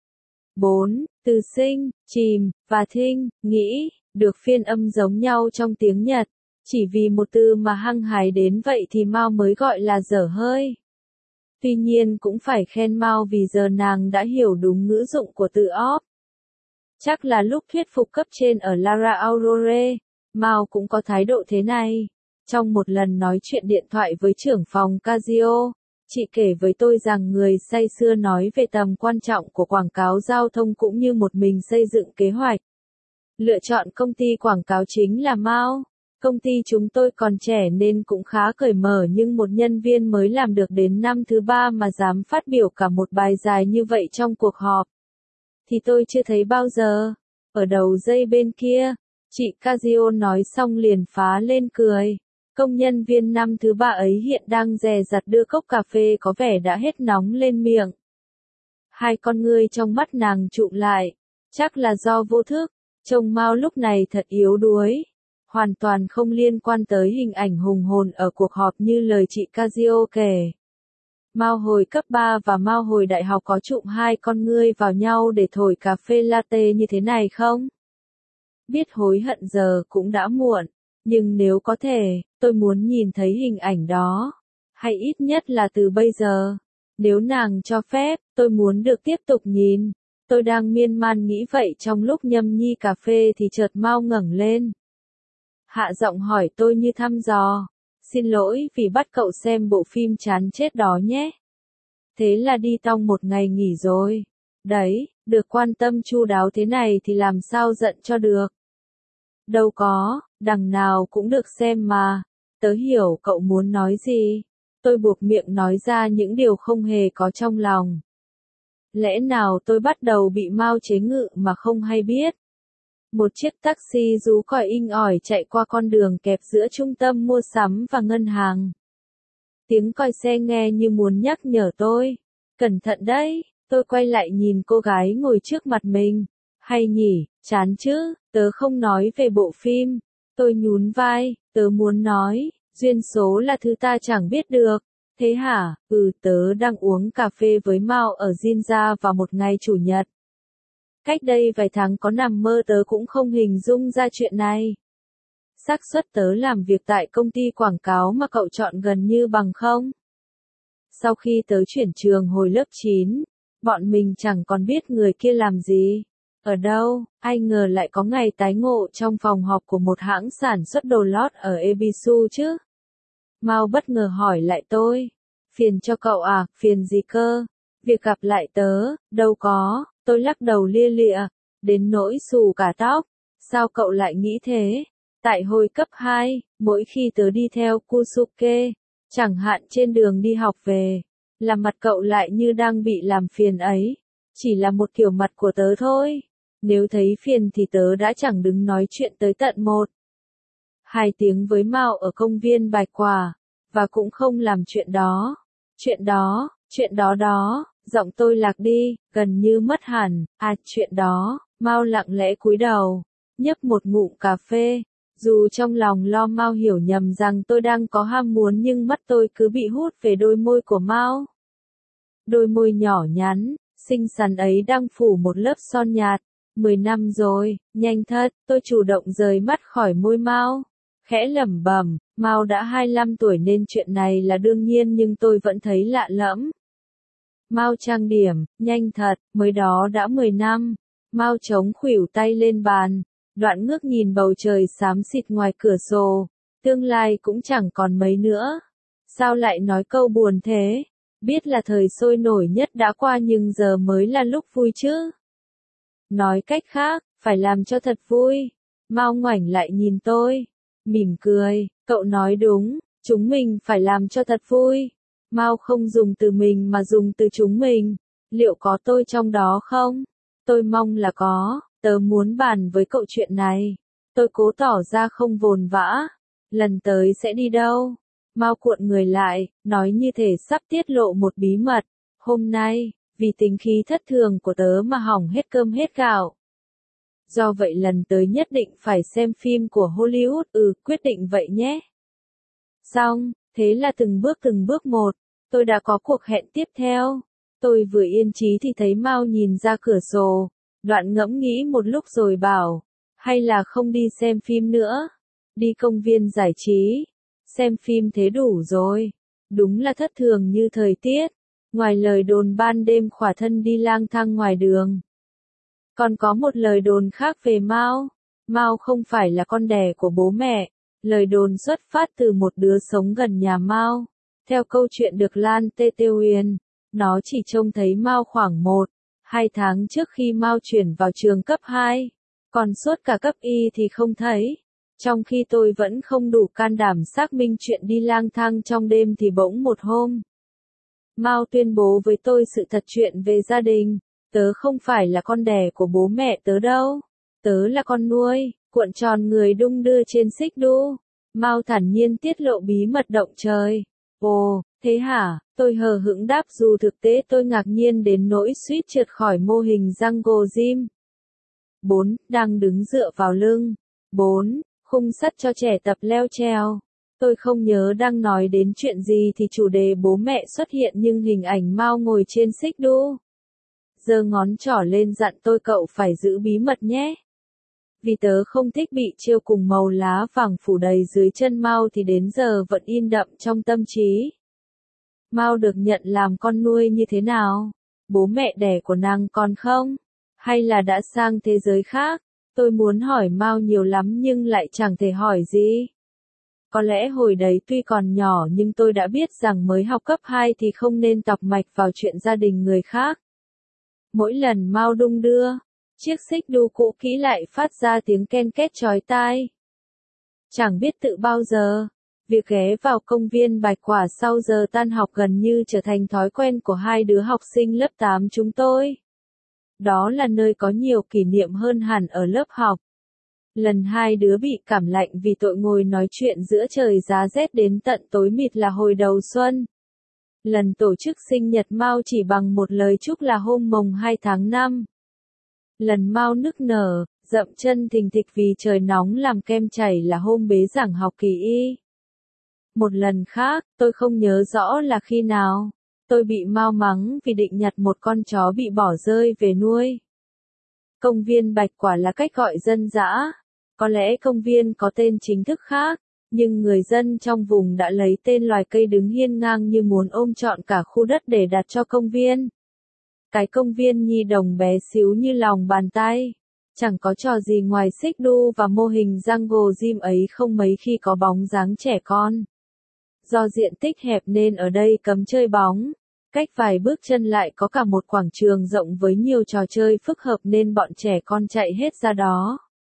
4. Từ sinh, chìm, và thinh, nghĩ, được phiên âm giống nhau trong tiếng Nhật. Chỉ vì một từ mà hăng hái đến vậy thì Mao mới gọi là dở hơi. Tuy nhiên cũng phải khen Mao vì giờ nàng đã hiểu đúng ngữ dụng của từ off. Chắc là lúc thuyết phục cấp trên ở Lara Aurore, Mao cũng có thái độ thế này. Trong một lần nói chuyện điện thoại với trưởng phòng Casio, chị kể với tôi rằng người say sưa nói về tầm quan trọng của quảng cáo giao thông cũng như một mình xây dựng kế hoạch. Lựa chọn công ty quảng cáo chính là Mao. Công ty chúng tôi còn trẻ nên cũng khá cởi mở, nhưng một nhân viên mới làm được đến năm thứ 3 mà dám phát biểu cả một bài dài như vậy trong cuộc họp thì tôi chưa thấy bao giờ. Ở đầu dây bên kia, chị Casio nói xong liền phá lên cười. Công nhân viên năm thứ 3 ấy hiện đang dè dặt đưa cốc cà phê có vẻ đã hết nóng lên miệng. Hai con ngươi trong mắt nàng trụm lại, chắc là do vô thức. Trông Mao lúc này thật yếu đuối, hoàn toàn không liên quan tới hình ảnh hùng hồn ở cuộc họp như lời chị Casio kể. Mao hồi cấp 3 và Mao hồi đại học có trụm hai con ngươi vào nhau để thổi cà phê latte như thế này không? Biết hối hận giờ cũng đã muộn, nhưng nếu có thể, tôi muốn nhìn thấy hình ảnh đó, hay ít nhất là từ bây giờ. Nếu nàng cho phép, tôi muốn được tiếp tục nhìn. Tôi đang miên man nghĩ vậy trong lúc nhâm nhi cà phê thì chợt Mao ngẩng lên. Hạ giọng hỏi tôi như thăm dò. Xin lỗi vì bắt cậu xem bộ phim chán chết đó nhé. Thế là đi tong một ngày nghỉ rồi. Đấy, được quan tâm chu đáo thế này thì làm sao giận cho được. Đâu có, đằng nào cũng được xem mà. Tớ hiểu cậu muốn nói gì. Tôi buộc miệng nói ra những điều không hề có trong lòng. Lẽ nào tôi bắt đầu bị Mao chế ngự mà không hay biết. Một chiếc taxi rú còi inh ỏi chạy qua con đường kẹp giữa trung tâm mua sắm và ngân hàng. Tiếng còi xe nghe như muốn nhắc nhở tôi. Cẩn thận đấy, tôi quay lại nhìn cô gái ngồi trước mặt mình. Hay nhỉ, chán chứ, tớ không nói về bộ phim. Tôi nhún vai, tớ muốn nói, duyên số là thứ ta chẳng biết được. Thế hả? Tớ đang uống cà phê với Mao ở Jinja vào một ngày chủ nhật. Cách đây vài tháng có nằm mơ tớ cũng không hình dung ra chuyện này. Xác suất tớ làm việc tại công ty quảng cáo mà cậu chọn gần như bằng không. Sau khi tớ chuyển trường hồi lớp 9, bọn mình chẳng còn biết người kia làm gì, ở đâu, ai ngờ lại có ngày tái ngộ trong phòng họp của một hãng sản xuất đồ lót ở Ebisu chứ. Mao bất ngờ hỏi lại tôi. Phiền cho cậu à, phiền gì cơ? Việc gặp lại tớ, đâu có, tôi lắc đầu lia lịa, đến nỗi xù cả tóc. Sao cậu lại nghĩ thế? Tại hồi cấp 2, mỗi khi tớ đi theo Kusuke, chẳng hạn trên đường đi học về, là mặt cậu lại như đang bị làm phiền ấy. Chỉ là một kiểu mặt của tớ thôi. Nếu thấy phiền thì tớ đã chẳng đứng nói chuyện tới tận 1-2 tiếng với Mao ở công viên Bạch Quả, và cũng không làm chuyện đó. Chuyện đó, giọng tôi lạc đi, gần như mất hẳn. Chuyện đó. Mao lặng lẽ cúi đầu, nhấp một ngụm cà phê. Dù trong lòng lo Mao hiểu nhầm rằng tôi đang có ham muốn, nhưng mắt tôi cứ bị hút về đôi môi của Mao. Đôi môi nhỏ nhắn, xinh xắn ấy đang phủ một lớp son nhạt. 10 năm rồi, nhanh thật, tôi chủ động rời mắt khỏi môi Mao. Khẽ lẩm bẩm, Mao đã 25 tuổi nên chuyện này là đương nhiên, nhưng tôi vẫn thấy lạ lẫm. Mao trang điểm, nhanh thật, mới đó đã 10 năm. Mao chống khuỷu tay lên bàn, đoạn ngước nhìn bầu trời xám xịt ngoài cửa sổ. Tương lai cũng chẳng còn mấy nữa. Sao lại nói câu buồn thế? Biết là thời sôi nổi nhất đã qua, nhưng giờ mới là lúc vui chứ. Nói cách khác, phải làm cho thật vui. Mao ngoảnh lại nhìn tôi, mỉm cười, cậu nói đúng, chúng mình phải làm cho thật vui. Mao không dùng từ mình mà dùng từ chúng mình. Liệu có tôi trong đó không? Tôi mong là có. Tớ muốn bàn với cậu chuyện này. Tôi cố tỏ ra không vồn vã. Lần tới sẽ đi đâu? Mao cuộn người lại, nói như thể sắp tiết lộ một bí mật. Hôm nay, vì tính khí thất thường của tớ mà hỏng hết cơm hết gạo. Do vậy lần tới nhất định phải xem phim của Hollywood. Quyết định vậy nhé. Xong, thế là từng bước một, tôi đã có cuộc hẹn tiếp theo. Tôi vừa yên trí thì thấy Mao nhìn ra cửa sổ, đoạn ngẫm nghĩ một lúc rồi bảo, hay là không đi xem phim nữa, đi công viên giải trí, xem phim thế đủ rồi. Đúng là thất thường như thời tiết, ngoài lời đồn ban đêm khỏa thân đi lang thang ngoài đường. Còn có một lời đồn khác về Mao. Mao không phải là con đẻ của bố mẹ. Lời đồn xuất phát từ một đứa sống gần nhà Mao. Theo câu chuyện được Lan Tê Tê Huyền, nó chỉ trông thấy Mao khoảng 1-2 tháng trước khi Mao chuyển vào trường cấp 2. Còn suốt cả cấp Y thì không thấy. Trong khi tôi vẫn không đủ can đảm xác minh chuyện đi lang thang trong đêm thì bỗng một hôm, Mao tuyên bố với tôi sự thật chuyện về gia đình. Tớ không phải là con đẻ của bố mẹ tớ đâu. Tớ là con nuôi, cuộn tròn người đung đưa trên xích đu. Mao thản nhiên tiết lộ bí mật động trời. Ồ, thế hả? Tôi hờ hững đáp dù thực tế tôi ngạc nhiên đến nỗi suýt trượt khỏi mô hình Jungle Gym. 4. Đang đứng dựa vào lưng. 4. Khung sắt cho trẻ tập leo trèo. Tôi không nhớ đang nói đến chuyện gì thì chủ đề bố mẹ xuất hiện nhưng hình ảnh Mao ngồi trên xích đu. Giơ ngón trỏ lên dặn tôi cậu phải giữ bí mật nhé. Vì tớ không thích bị trêu cùng màu lá vàng phủ đầy dưới chân Mao thì đến giờ vẫn in đậm trong tâm trí. Mao được nhận làm con nuôi như thế nào? Bố mẹ đẻ của nàng còn không? Hay là đã sang thế giới khác? Tôi muốn hỏi Mao nhiều lắm nhưng lại chẳng thể hỏi gì. Có lẽ hồi đấy tuy còn nhỏ nhưng tôi đã biết rằng mới học cấp 2 thì không nên tọc mạch vào chuyện gia đình người khác. Mỗi lần Mao đung đưa, chiếc xích đu cũ kỹ lại phát ra tiếng ken két chói tai. Chẳng biết tự bao giờ, việc ghé vào công viên Bạch Quả sau giờ tan học gần như trở thành thói quen của hai đứa học sinh lớp 8 chúng tôi. Đó là nơi có nhiều kỷ niệm hơn hẳn ở lớp học. Lần hai đứa bị cảm lạnh vì tội ngồi nói chuyện giữa trời giá rét đến tận tối mịt là hồi đầu xuân. Lần tổ chức sinh nhật Mao chỉ bằng một lời chúc là hôm mồng 2 tháng 5. Lần Mao nức nở, dậm chân thình thịch vì trời nóng làm kem chảy là hôm bế giảng học kỳ y. Một lần khác, tôi không nhớ rõ là khi nào, tôi bị Mao mắng vì định nhặt một con chó bị bỏ rơi về nuôi. Công viên Bạch Quả là cách gọi dân dã. Có lẽ công viên có tên chính thức khác, nhưng người dân trong vùng đã lấy tên loài cây đứng hiên ngang như muốn ôm trọn cả khu đất để đặt cho công viên. Cái công viên nhi đồng bé xíu như lòng bàn tay. Chẳng có trò gì ngoài xích đu và mô hình Jungle Gym ấy không mấy khi có bóng dáng trẻ con. Do diện tích hẹp nên ở đây cấm chơi bóng. Cách vài bước chân lại có cả một quảng trường rộng với nhiều trò chơi phức hợp nên bọn trẻ con chạy hết ra đó.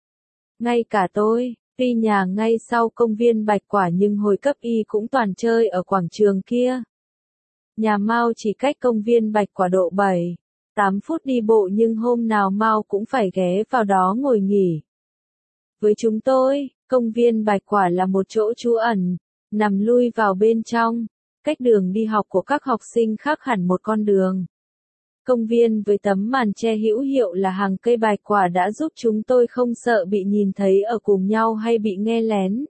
Ngay cả tôi, tuy nhà ngay sau công viên Bạch Quả nhưng hồi cấp y cũng toàn chơi ở quảng trường kia. Nhà Mao chỉ cách công viên Bạch Quả độ 7-8 phút đi bộ nhưng hôm nào Mao cũng phải ghé vào đó ngồi nghỉ. Với chúng tôi, công viên Bạch Quả là một chỗ trú ẩn, nằm lui vào bên trong, cách đường đi học của các học sinh khác hẳn một con đường. Công viên với tấm màn che hữu hiệu là hàng cây bạch quả đã giúp chúng tôi không sợ bị nhìn thấy ở cùng nhau hay bị nghe lén.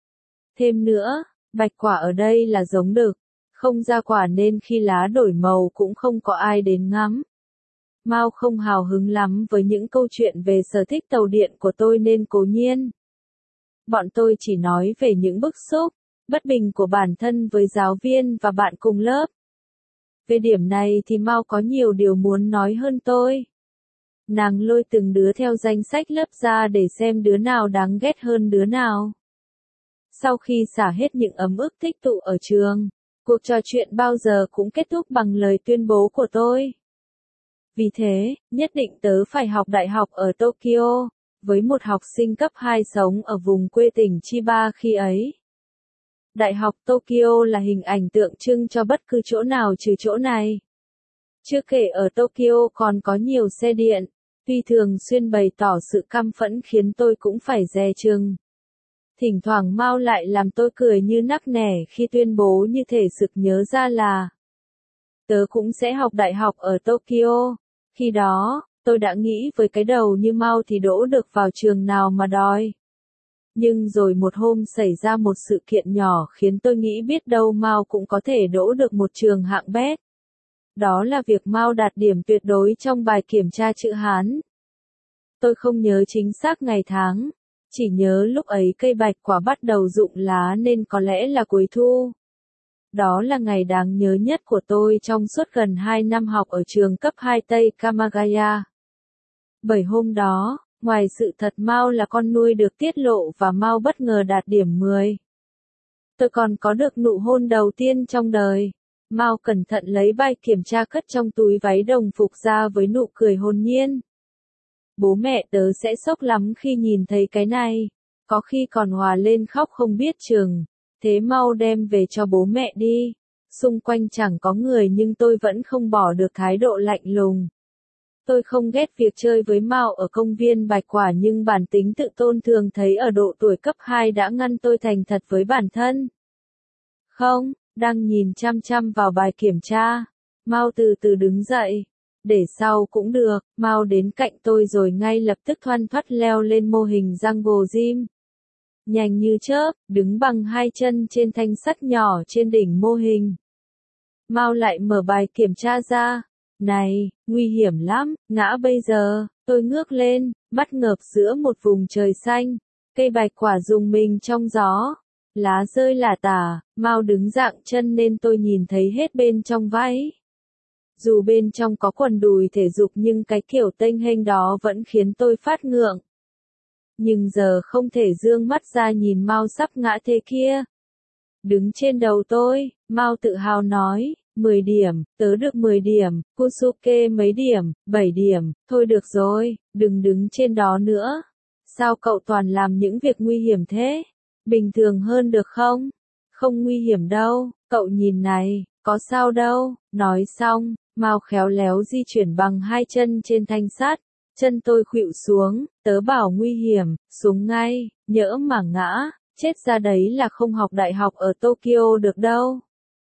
Thêm nữa, bạch quả ở đây là giống đực, không ra quả nên khi lá đổi màu cũng không có ai đến ngắm. Mao không hào hứng lắm với những câu chuyện về sở thích tàu điện của tôi nên cố nhiên. Bọn tôi chỉ nói về những bức xúc, bất bình của bản thân với giáo viên và bạn cùng lớp. Về điểm này thì Mao có nhiều điều muốn nói hơn tôi. Nàng lôi từng đứa theo danh sách lớp ra để xem đứa nào đáng ghét hơn đứa nào. Sau khi xả hết những ấm ức tích tụ ở trường, cuộc trò chuyện bao giờ cũng kết thúc bằng lời tuyên bố của tôi. Vì thế, nhất định tớ phải học đại học ở Tokyo, với một học sinh cấp 2 sống ở vùng quê tỉnh Chiba khi ấy. Đại học Tokyo là hình ảnh tượng trưng cho bất cứ chỗ nào trừ chỗ này. Chưa kể ở Tokyo còn có nhiều xe điện, tuy thường xuyên bày tỏ sự căm phẫn khiến tôi cũng phải dè chừng. Thỉnh thoảng Mao lại làm tôi cười như nắc nẻ khi tuyên bố như thể sực nhớ ra là tớ cũng sẽ học đại học ở Tokyo. Khi đó, tôi đã nghĩ với cái đầu như Mao thì đỗ được vào trường nào mà đòi. Nhưng rồi một hôm xảy ra một sự kiện nhỏ khiến tôi nghĩ biết đâu Mao cũng có thể đỗ được một trường hạng bét. Đó là việc Mao đạt điểm tuyệt đối trong bài kiểm tra chữ Hán. Tôi không nhớ chính xác ngày tháng, chỉ nhớ lúc ấy cây bạch quả bắt đầu rụng lá nên có lẽ là cuối thu. Đó là ngày đáng nhớ nhất của tôi trong suốt gần 2 năm học ở trường cấp 2 Tây Kamagaya. Bởi hôm đó, ngoài sự thật Mao là con nuôi được tiết lộ và Mao bất ngờ đạt điểm 10. Tôi còn có được nụ hôn đầu tiên trong đời. Mao cẩn thận lấy bài kiểm tra cất trong túi váy đồng phục ra với nụ cười hồn nhiên. Bố mẹ tớ sẽ sốc lắm khi nhìn thấy cái này. có khi còn hòa lên khóc không biết chừng. Thế mau đem về cho bố mẹ đi. Xung quanh chẳng có người nhưng tôi vẫn không bỏ được thái độ lạnh lùng. Tôi không ghét việc chơi với Mao ở công viên Bạch Quả nhưng bản tính tự tôn thường thấy ở độ tuổi cấp 2 đã ngăn tôi thành thật với bản thân. Không, đang nhìn chăm chăm vào bài kiểm tra. Mao từ từ đứng dậy. Để sau cũng được, Mao đến cạnh tôi rồi ngay lập tức thoăn thoắt leo lên mô hình Jungle Gym. Nhanh như chớp, đứng bằng hai chân trên thanh sắt nhỏ trên đỉnh mô hình. Mao lại mở bài kiểm tra ra. Này, nguy hiểm lắm, ngã bây giờ. Tôi ngước lên, mắt ngợp giữa một vùng trời xanh. Cây bạch quả rùng mình trong gió. Lá rơi lả tả, Mao đứng dạng chân nên tôi nhìn thấy hết bên trong váy. Dù bên trong có quần đùi thể dục nhưng cái kiểu tênh hênh đó vẫn khiến tôi phát ngượng. Nhưng giờ không thể dương mắt ra nhìn Mao sắp ngã thế kia. Đứng trên đầu tôi, Mao tự hào nói, 10 điểm, tớ được 10 điểm, Kusuke mấy điểm, 7 điểm, thôi được rồi, đừng đứng trên đó nữa. Sao cậu toàn làm những việc nguy hiểm thế? Bình thường hơn được không? Không nguy hiểm đâu, cậu nhìn này, có sao đâu. Nói xong, Mao khéo léo di chuyển bằng hai chân trên thanh sắt. Chân tôi khuỵu xuống, tớ bảo nguy hiểm, xuống ngay, nhỡ mà ngã, chết ra đấy là không học đại học ở Tokyo được đâu.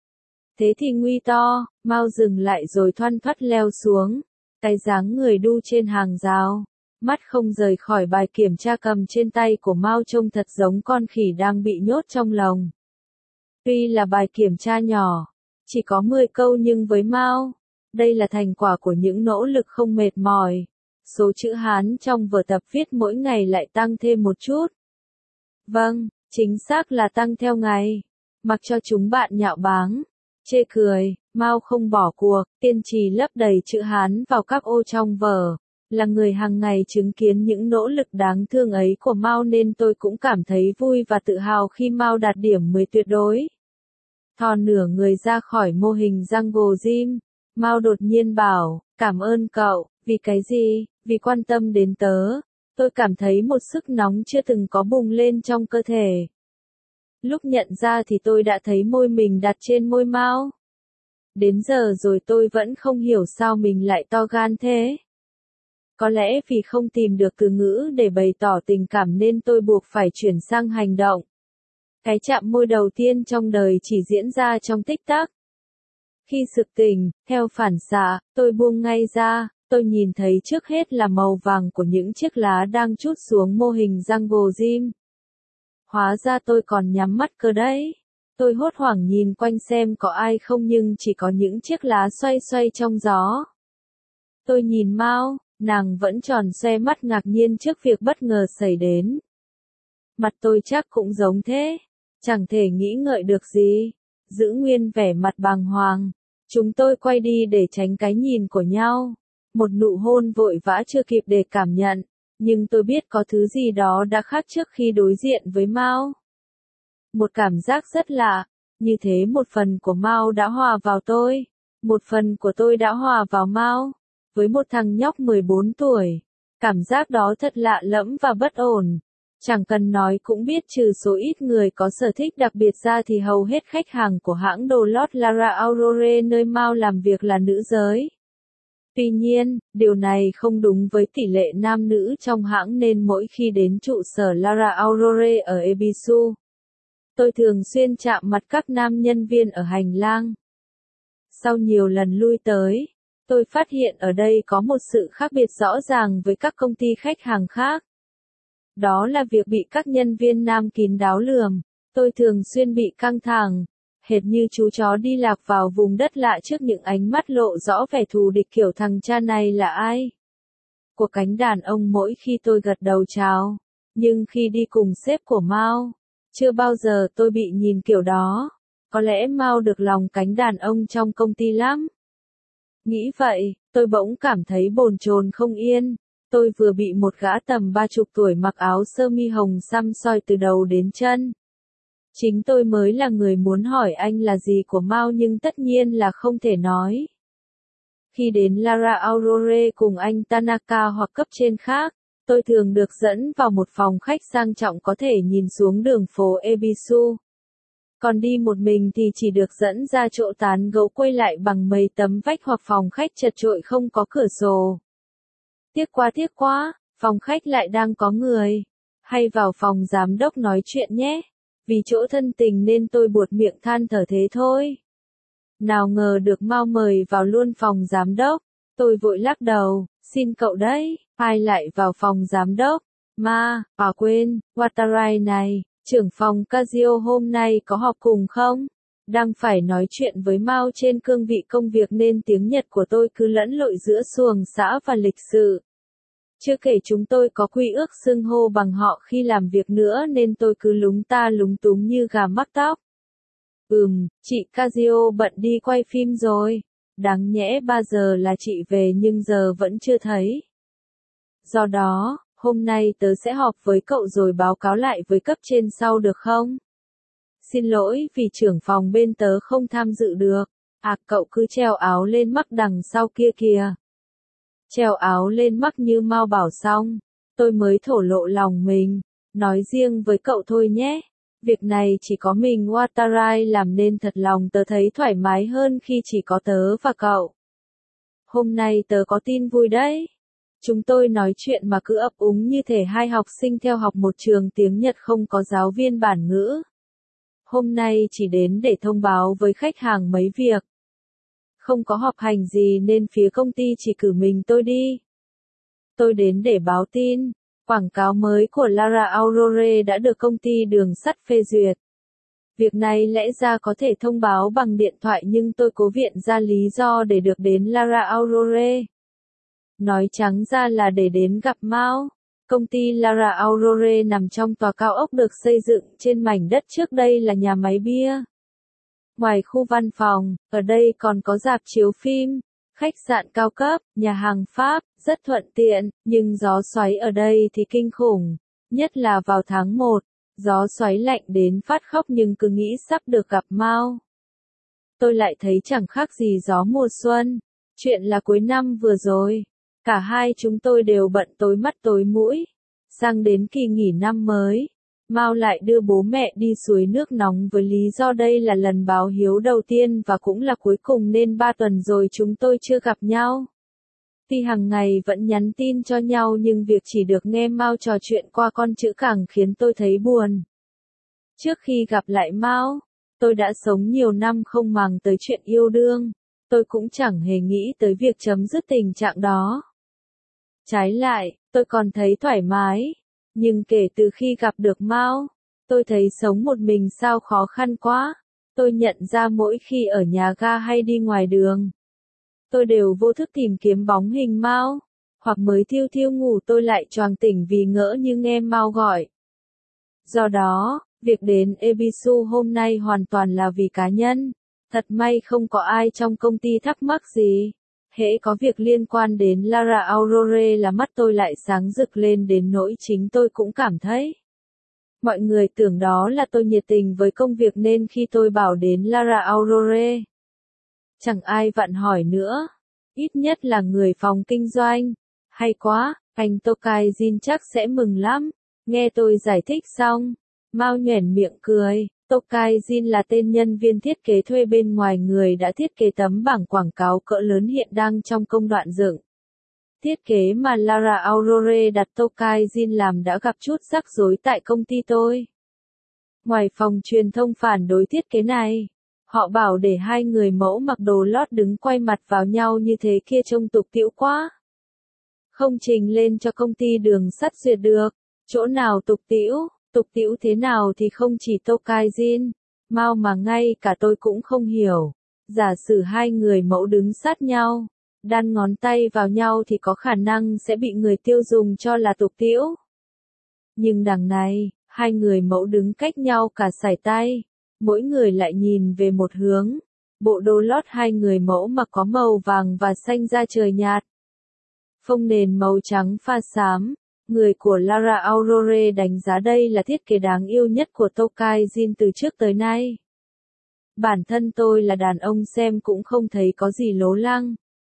Thế thì nguy to, Mao dừng lại rồi thoăn thoắt leo xuống. Cái dáng người đu trên hàng rào. Mắt không rời khỏi bài kiểm tra cầm trên tay của Mao trông thật giống con khỉ đang bị nhốt trong lồng. Tuy là bài kiểm tra nhỏ, chỉ có 10 câu nhưng với Mao, đây là thành quả của những nỗ lực không mệt mỏi. Số chữ Hán trong vở tập viết mỗi ngày lại tăng thêm một chút. Vâng, chính xác là tăng theo ngày. Mặc cho chúng bạn nhạo báng, chê cười, Mao không bỏ cuộc, kiên trì lấp đầy chữ Hán vào các ô trong vở. Là người hàng ngày chứng kiến những nỗ lực đáng thương ấy của Mao nên tôi cũng cảm thấy vui và tự hào khi Mao đạt điểm 10 tuyệt đối. Thò nửa người ra khỏi mô hình Jungle Gym, Mao đột nhiên bảo, cảm ơn cậu, vì cái gì, vì quan tâm đến tớ. Tôi cảm thấy một sức nóng chưa từng có bùng lên trong cơ thể. Lúc nhận ra thì tôi đã thấy môi mình đặt trên môi Mao. Đến giờ rồi tôi vẫn không hiểu sao mình lại to gan thế. Có lẽ vì không tìm được từ ngữ để bày tỏ tình cảm nên tôi buộc phải chuyển sang hành động. Cái chạm môi đầu tiên trong đời chỉ diễn ra trong tích tắc. Khi sực tỉnh, theo phản xạ, tôi buông ngay ra, tôi nhìn thấy trước hết là màu vàng của những chiếc lá đang trút xuống mô hình Jungle Gym. Hóa ra tôi còn nhắm mắt cơ đấy. Tôi hốt hoảng nhìn quanh xem có ai không nhưng chỉ có những chiếc lá xoay xoay trong gió. Tôi nhìn Mao, nàng vẫn tròn xoe mắt ngạc nhiên trước việc bất ngờ xảy đến. Mặt tôi chắc cũng giống thế. Chẳng thể nghĩ ngợi được gì. Giữ nguyên vẻ mặt bàng hoàng. Chúng tôi quay đi để tránh cái nhìn của nhau. Một nụ hôn vội vã chưa kịp để cảm nhận. Nhưng tôi biết có thứ gì đó đã khác trước khi đối diện với Mao. Một cảm giác rất lạ. Như thế một phần của Mao đã hòa vào tôi. Một phần của tôi đã hòa vào Mao. Với một thằng nhóc 14 tuổi. Cảm giác đó thật lạ lẫm và bất ổn. Chẳng cần nói cũng biết trừ số ít người có sở thích đặc biệt ra thì hầu hết khách hàng của hãng đồ lót Lara Aurore nơi Mao làm việc là nữ giới. Tuy nhiên, điều này không đúng với tỷ lệ nam nữ trong hãng nên mỗi khi đến trụ sở Lara Aurore ở Ebisu, tôi thường xuyên chạm mặt các nam nhân viên ở hành lang. Sau nhiều lần lui tới, tôi phát hiện ở đây có một sự khác biệt rõ ràng với các công ty khách hàng khác. Đó là việc bị các nhân viên nam kín đáo lườm. Tôi thường xuyên bị căng thẳng, hệt như chú chó đi lạc vào vùng đất lạ trước những ánh mắt lộ rõ vẻ thù địch kiểu thằng cha này là ai. Của cánh đàn ông mỗi khi tôi gật đầu chào. Nhưng khi đi cùng sếp của Mao, chưa bao giờ tôi bị nhìn kiểu đó. Có lẽ Mao được lòng cánh đàn ông trong công ty lắm. Nghĩ vậy, tôi bỗng cảm thấy bồn chồn không yên. Tôi vừa bị một gã tầm 30 tuổi mặc áo sơ mi hồng xăm soi từ đầu đến chân. Chính tôi mới là người muốn hỏi anh là gì của Mao nhưng tất nhiên là không thể nói. Khi đến Lara Aurore cùng anh Tanaka hoặc cấp trên khác, Tôi thường được dẫn vào một phòng khách sang trọng có thể nhìn xuống đường phố Ebisu. Còn đi một mình thì chỉ được dẫn ra chỗ tán gẫu quay lại bằng mấy tấm vách hoặc phòng khách chật chội không có cửa sổ. Tiếc quá, phòng khách lại đang có người. Hay vào phòng giám đốc nói chuyện nhé. Vì chỗ thân tình nên tôi buột miệng than thở thế thôi. Nào ngờ được Mao mời vào luôn phòng giám đốc. Tôi vội lắc đầu, xin cậu đấy, ai lại vào phòng giám đốc? Quên, Watarai này, trưởng phòng Kazio hôm nay có họp cùng không? Đang phải nói chuyện với Mao trên cương vị công việc nên tiếng Nhật của tôi cứ lẫn lộn giữa xuồng xã và lịch sự. Chưa kể chúng tôi có quy ước xưng hô bằng họ khi làm việc nữa nên tôi cứ lúng ta lúng túng như gà mắc tóc. Chị Kazio bận đi quay phim rồi. Đáng nhẽ 3 giờ là chị về nhưng giờ vẫn chưa thấy. Do đó, hôm nay tớ sẽ họp với cậu rồi báo cáo lại với cấp trên sau được không? Xin lỗi vì trưởng phòng bên tớ không tham dự được. Cậu cứ treo áo lên mắc đằng sau kia kìa. Treo áo lên mắc như Mao bảo xong, tôi mới thổ lộ lòng mình. Nói riêng với cậu thôi nhé. Việc này chỉ có mình Watarai làm nên thật lòng tớ thấy thoải mái hơn khi chỉ có tớ và cậu. Hôm nay tớ có tin vui đấy. Chúng tôi nói chuyện mà cứ ấp úng như thể hai học sinh theo học một trường tiếng Nhật không có giáo viên bản ngữ. Hôm nay chỉ đến để thông báo với khách hàng mấy việc. Không có họp hành gì nên phía công ty chỉ cử mình tôi đi. Tôi đến để báo tin. Quảng cáo mới của Lara Aurore đã được công ty đường sắt phê duyệt. Việc này lẽ ra có thể thông báo bằng điện thoại nhưng tôi cố viện ra lý do để được đến Lara Aurore. Nói trắng ra là để đến gặp Mao. Công ty Lara Aurore nằm trong tòa cao ốc được xây dựng trên mảnh đất trước đây là nhà máy bia. Ngoài khu văn phòng, ở đây còn có rạp chiếu phim, khách sạn cao cấp, nhà hàng Pháp, rất thuận tiện, nhưng gió xoáy ở đây thì kinh khủng, nhất là vào tháng 1, gió xoáy lạnh đến phát khóc nhưng cứ nghĩ sắp được gặp Mao. Tôi lại thấy chẳng khác gì gió mùa xuân, chuyện là cuối năm vừa rồi, cả hai chúng tôi đều bận tối mắt tối mũi, sang đến kỳ nghỉ năm mới. Mao lại đưa bố mẹ đi suối nước nóng với lý do đây là lần báo hiếu đầu tiên và cũng là cuối cùng nên 3 tuần rồi chúng tôi chưa gặp nhau. Tuy hàng ngày vẫn nhắn tin cho nhau nhưng việc chỉ được nghe Mao trò chuyện qua con chữ càng khiến tôi thấy buồn. Trước khi gặp lại Mao, tôi đã sống nhiều năm không màng tới chuyện yêu đương, tôi cũng chẳng hề nghĩ tới việc chấm dứt tình trạng đó. Trái lại, tôi còn thấy thoải mái. Nhưng kể từ khi gặp được Mao, tôi thấy sống một mình sao khó khăn quá. Tôi nhận ra mỗi khi ở nhà ga hay đi ngoài đường, tôi đều vô thức tìm kiếm bóng hình Mao, hoặc mới thiêu thiêu ngủ tôi lại choàng tỉnh vì ngỡ như nghe Mao gọi. Do đó, việc đến Ebisu hôm nay hoàn toàn là vì cá nhân. Thật may không có ai trong công ty thắc mắc gì. Hễ có việc liên quan đến Lara Aurore là mắt tôi lại sáng rực lên đến nỗi chính tôi cũng cảm thấy. Mọi người tưởng đó là tôi nhiệt tình với công việc nên khi tôi bảo đến Lara Aurore, chẳng ai vặn hỏi nữa. Ít nhất là người phòng kinh doanh. Hay quá, anh Tokai Jin chắc sẽ mừng lắm. Nghe tôi giải thích xong, Mao nhoẻn miệng cười. Tokai Jin là tên nhân viên thiết kế thuê bên ngoài người đã thiết kế tấm bảng quảng cáo cỡ lớn hiện đang trong công đoạn dựng. Thiết kế mà Lara Aurore đặt Tokai Jin làm đã gặp chút rắc rối tại công ty tôi. Ngoài phòng truyền thông phản đối thiết kế này, họ bảo để hai người mẫu mặc đồ lót đứng quay mặt vào nhau như thế kia trông tục tĩu quá. Không trình lên cho công ty đường sắt duyệt được, chỗ nào tục tĩu thế nào thì không chỉ Tokai Jin, Mao mà ngay cả tôi cũng không hiểu. Giả sử hai người mẫu đứng sát nhau, đan ngón tay vào nhau thì có khả năng sẽ bị người tiêu dùng cho là tục tĩu. Nhưng đằng này, hai người mẫu đứng cách nhau cả sải tay, mỗi người lại nhìn về một hướng. Bộ đồ lót hai người mẫu mặc có màu vàng và xanh da trời nhạt. Phông nền màu trắng pha xám. Người của Lara Aurore đánh giá đây là thiết kế đáng yêu nhất của Tokai Jin từ trước tới nay. Bản thân tôi là đàn ông xem cũng không thấy có gì lố lăng.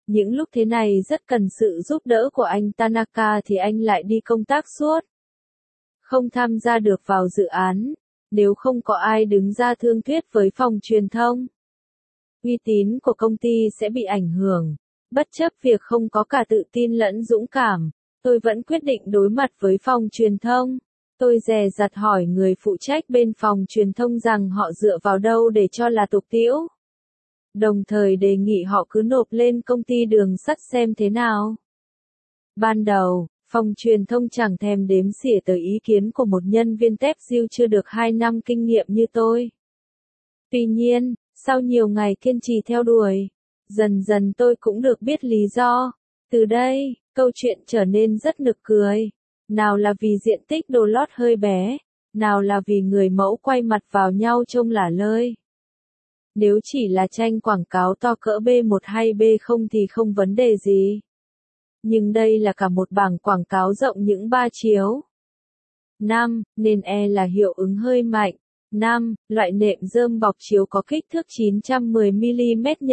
Những lúc thế này rất cần sự giúp đỡ của anh Tanaka thì anh lại đi công tác suốt. Không tham gia được vào dự án, nếu không có ai đứng ra thương thuyết với phòng truyền thông. Uy tín của công ty sẽ bị ảnh hưởng. Bất chấp việc không có cả tự tin lẫn dũng cảm, tôi vẫn quyết định đối mặt với phòng truyền thông. Tôi dè dặt hỏi người phụ trách bên phòng truyền thông rằng họ dựa vào đâu để cho là tục tĩu. Đồng thời đề nghị họ cứ nộp lên công ty đường sắt xem thế nào. Ban đầu, phòng truyền thông chẳng thèm đếm xỉa tới ý kiến của một nhân viên tép diêu chưa được 2 năm kinh nghiệm như tôi. Tuy nhiên, sau nhiều ngày kiên trì theo đuổi, dần dần tôi cũng được biết lý do. Từ đây, câu chuyện trở nên rất nực cười. Nào là vì diện tích đồ lót hơi bé, nào là vì người mẫu quay mặt vào nhau trông lả lơi. Nếu chỉ là tranh quảng cáo to cỡ B1 hay B0 thì không vấn đề gì. Nhưng đây là cả một bảng quảng cáo rộng những 3 chiếu. 5. Nên là hiệu ứng hơi mạnh. 5. Loại nệm rơm bọc chiếu có kích thước 910mm x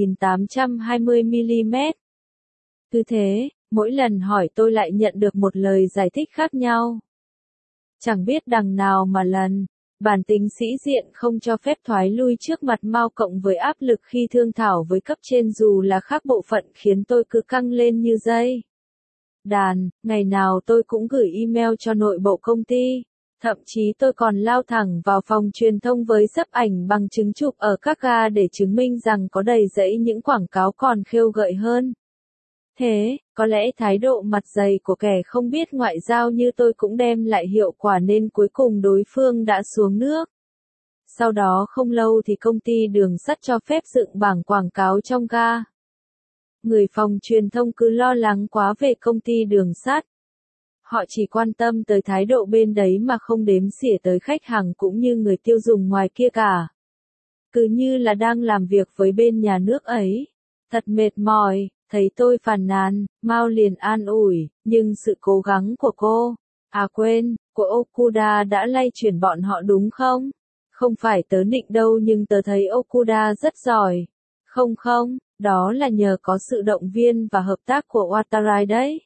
1820mm. Cứ thế, mỗi lần hỏi tôi lại nhận được một lời giải thích khác nhau. Chẳng biết đằng nào mà lần, bản tính sĩ diện không cho phép thoái lui trước mặt Mao cộng với áp lực khi thương thảo với cấp trên dù là khác bộ phận khiến tôi cứ căng lên như dây đàn. Ngày nào tôi cũng gửi email cho nội bộ công ty. Thậm chí tôi còn lao thẳng vào phòng truyền thông với xấp ảnh bằng chứng chụp ở các ga để chứng minh rằng có đầy rẫy những quảng cáo còn khêu gợi hơn. Thế, có lẽ thái độ mặt dày của kẻ không biết ngoại giao như tôi cũng đem lại hiệu quả nên cuối cùng đối phương đã xuống nước. Sau đó không lâu thì công ty đường sắt cho phép dựng bảng quảng cáo trong ga. Người phòng truyền thông cứ lo lắng quá về công ty đường sắt. Họ chỉ quan tâm tới thái độ bên đấy mà không đếm xỉa tới khách hàng cũng như người tiêu dùng ngoài kia cả. Cứ như là đang làm việc với bên nhà nước ấy. Thật mệt mỏi, thấy tôi phàn nàn, Mao liền an ủi, nhưng sự cố gắng của cô, quên, của Okuda đã lay chuyển bọn họ đúng không? Không phải tớ nịnh đâu nhưng tớ thấy Okuda rất giỏi. Không, đó là nhờ có sự động viên và hợp tác của Watarai đấy.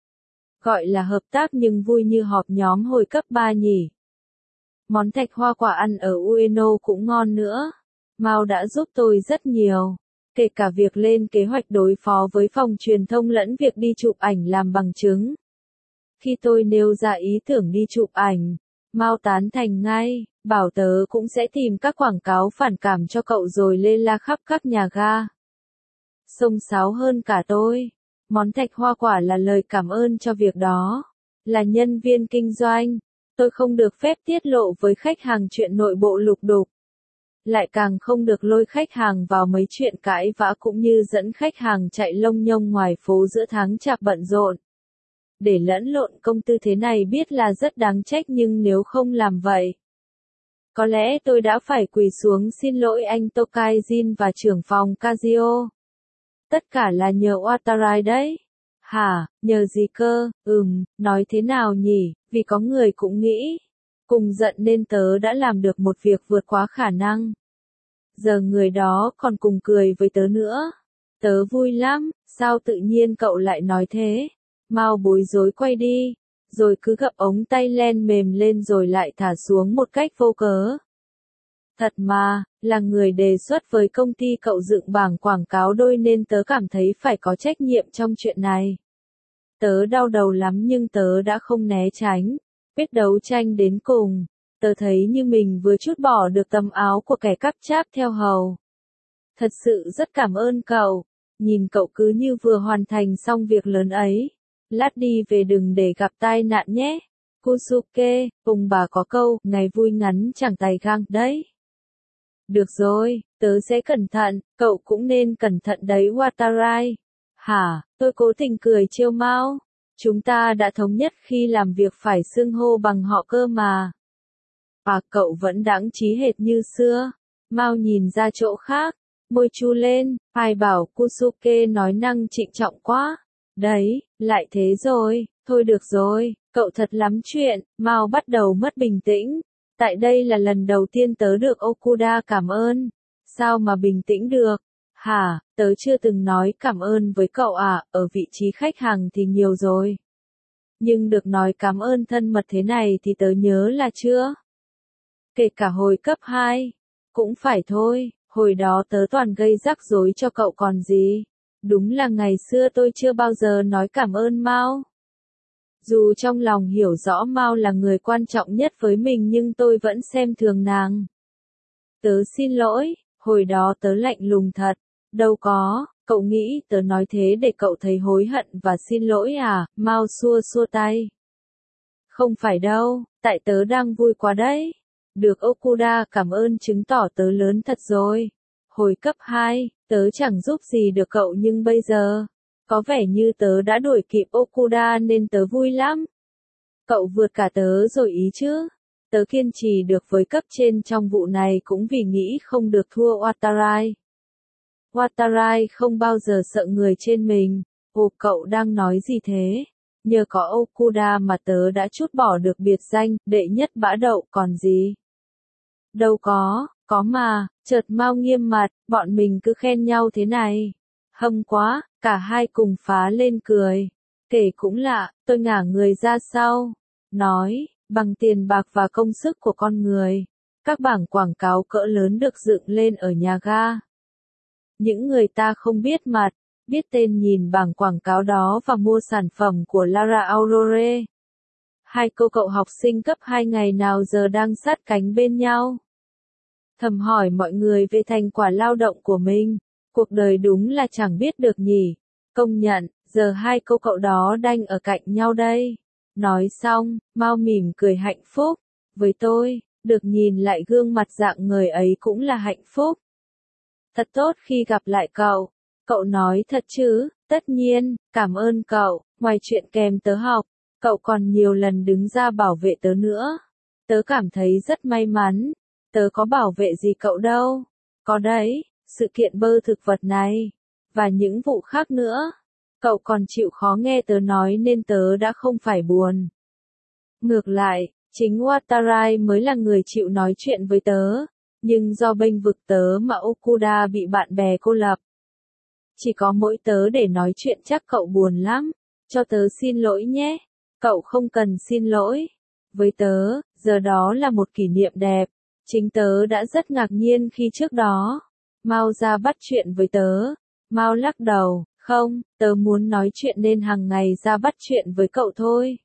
Gọi là hợp tác nhưng vui như họp nhóm hồi cấp 3 nhỉ. Món thạch hoa quả ăn ở Ueno cũng ngon nữa. Mao đã giúp tôi rất nhiều. Kể cả việc lên kế hoạch đối phó với phòng truyền thông lẫn việc đi chụp ảnh làm bằng chứng. Khi tôi nêu ra ý tưởng đi chụp ảnh, Mao tán thành ngay, bảo tớ cũng sẽ tìm các quảng cáo phản cảm cho cậu rồi lê la khắp các nhà ga. Xông xáo hơn cả tôi. Món thạch hoa quả là lời cảm ơn cho việc đó. Là nhân viên kinh doanh, tôi không được phép tiết lộ với khách hàng chuyện nội bộ lục đục. Lại càng không được lôi khách hàng vào mấy chuyện cãi vã cũng như dẫn khách hàng chạy lông nhông ngoài phố giữa tháng chạp bận rộn. Để lẫn lộn công tư thế này biết là rất đáng trách nhưng nếu không làm vậy, có lẽ tôi đã phải quỳ xuống xin lỗi anh Tokaijin và trưởng phòng Kazio. Tất cả là nhờ Watarai đấy. Hả, nhờ gì cơ? Nói thế nào nhỉ, vì có người cũng nghĩ. Cùng giận nên tớ đã làm được một việc vượt quá khả năng. Giờ người đó còn cùng cười với tớ nữa. Tớ vui lắm, sao tự nhiên cậu lại nói thế? Mao bối rối quay đi, rồi cứ gập ống tay len mềm lên rồi lại thả xuống một cách vô cớ. Thật mà, là người đề xuất với công ty cậu dựng bảng quảng cáo đôi nên tớ cảm thấy phải có trách nhiệm trong chuyện này. Tớ đau đầu lắm nhưng tớ đã không né tránh, biết đấu tranh đến cùng. Tớ thấy như mình vừa trút bỏ được tấm áo của kẻ cắp cháp theo hầu. Thật sự rất cảm ơn cậu, nhìn cậu cứ như vừa hoàn thành xong việc lớn ấy. Lát đi về đừng để gặp tai nạn nhé. Kusuke, cùng bà có câu, ngày vui ngắn chẳng tài gang đấy. Được rồi, tớ sẽ cẩn thận, cậu cũng nên cẩn thận đấy Watarai. Hả, tôi cố tình cười trêu Mao. Chúng ta đã thống nhất khi làm việc phải xưng hô bằng họ cơ mà. Cậu vẫn đáng trí hệt như xưa. Mao nhìn ra chỗ khác, môi chu lên, ai bảo Kusuke nói năng trịnh trọng quá. Đấy, lại thế rồi, thôi được rồi, cậu thật lắm chuyện. Mao bắt đầu mất bình tĩnh. Tại đây là lần đầu tiên tớ được Okuda cảm ơn. Sao mà bình tĩnh được? Hả, tớ chưa từng nói cảm ơn với cậu à, ở vị trí khách hàng thì nhiều rồi. Nhưng được nói cảm ơn thân mật thế này thì tớ nhớ là chưa. Kể cả hồi cấp 2. Cũng phải thôi, hồi đó tớ toàn gây rắc rối cho cậu còn gì. Đúng là ngày xưa tôi chưa bao giờ nói cảm ơn Mao. Dù trong lòng hiểu rõ Mao là người quan trọng nhất với mình nhưng tôi vẫn xem thường nàng. Tớ xin lỗi, hồi đó tớ lạnh lùng thật. Đâu có, cậu nghĩ tớ nói thế để cậu thấy hối hận và xin lỗi à, Mao xua xua tay. Không phải đâu, tại tớ đang vui quá đấy. Được Okuda cảm ơn chứng tỏ tớ lớn thật rồi. Hồi cấp 2, tớ chẳng giúp gì được cậu nhưng bây giờ, có vẻ như tớ đã đuổi kịp Okuda nên tớ vui lắm. Cậu vượt cả tớ rồi ý chứ. Tớ kiên trì được với cấp trên trong vụ này cũng vì nghĩ không được thua Watarai. Watarai không bao giờ sợ người trên mình. Ồ, cậu đang nói gì thế? Nhờ có Okuda mà tớ đã trút bỏ được biệt danh đệ nhất bã đậu còn gì. Đâu có mà, chợt Mao nghiêm mặt, bọn mình cứ khen nhau thế này. Hâm quá, cả hai cùng phá lên cười. Kể cũng lạ, tôi ngả người ra sau. Nói, bằng tiền bạc và công sức của con người. Các bảng quảng cáo cỡ lớn được dựng lên ở nhà ga. Những người ta không biết mặt, biết tên nhìn bảng quảng cáo đó và mua sản phẩm của Lara Aurore. Hai cô cậu học sinh cấp 2 ngày nào giờ đang sát cánh bên nhau. Thầm hỏi mọi người về thành quả lao động của mình. Cuộc đời đúng là chẳng biết được nhỉ. Công nhận, giờ hai cô cậu đó đanh ở cạnh nhau đây. Nói xong, Mao mỉm cười hạnh phúc. Với tôi, được nhìn lại gương mặt dạng người ấy cũng là hạnh phúc. Thật tốt khi gặp lại cậu. Cậu nói thật chứ, tất nhiên, cảm ơn cậu, ngoài chuyện kèm tớ học, cậu còn nhiều lần đứng ra bảo vệ tớ nữa. Tớ cảm thấy rất may mắn, tớ có bảo vệ gì cậu đâu. Có đấy, sự kiện bơ thực vật này, và những vụ khác nữa. Cậu còn chịu khó nghe tớ nói nên tớ đã không phải buồn. Ngược lại, chính Watarai mới là người chịu nói chuyện với tớ. Nhưng do bênh vực tớ mà Okuda bị bạn bè cô lập. Chỉ có mỗi tớ để nói chuyện chắc cậu buồn lắm. Cho tớ xin lỗi nhé. Cậu không cần xin lỗi. Với tớ, giờ đó là một kỷ niệm đẹp. Chính tớ đã rất ngạc nhiên khi trước đó. Mao ra bắt chuyện với tớ. Mao lắc đầu, không, tớ muốn nói chuyện nên hàng ngày ra bắt chuyện với cậu thôi.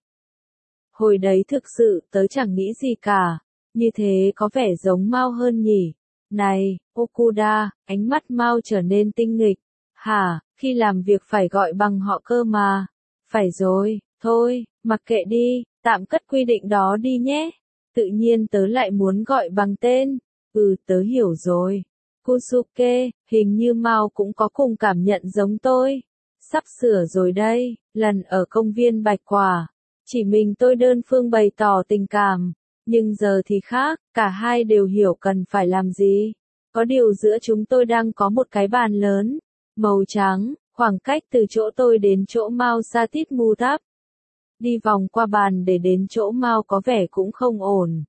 Hồi đấy thực sự tớ chẳng nghĩ gì cả. Như thế có vẻ giống Mao hơn nhỉ? Này, Okuda, ánh mắt Mao trở nên tinh nghịch. Hả, khi làm việc phải gọi bằng họ cơ mà. Phải rồi, thôi, mặc kệ đi, tạm cất quy định đó đi nhé. Tự nhiên tớ lại muốn gọi bằng tên. Tớ hiểu rồi. Kusuke, hình như Mao cũng có cùng cảm nhận giống tôi. Sắp sửa rồi đây, lần ở công viên Bạch Quả. Chỉ mình tôi đơn phương bày tỏ tình cảm. Nhưng giờ thì khác, cả hai đều hiểu cần phải làm gì. Có điều giữa chúng tôi đang có một cái bàn lớn, màu trắng, khoảng cách từ chỗ tôi đến chỗ Mao xa tít mu thấp. Đi vòng qua bàn để đến chỗ Mao có vẻ cũng không ổn.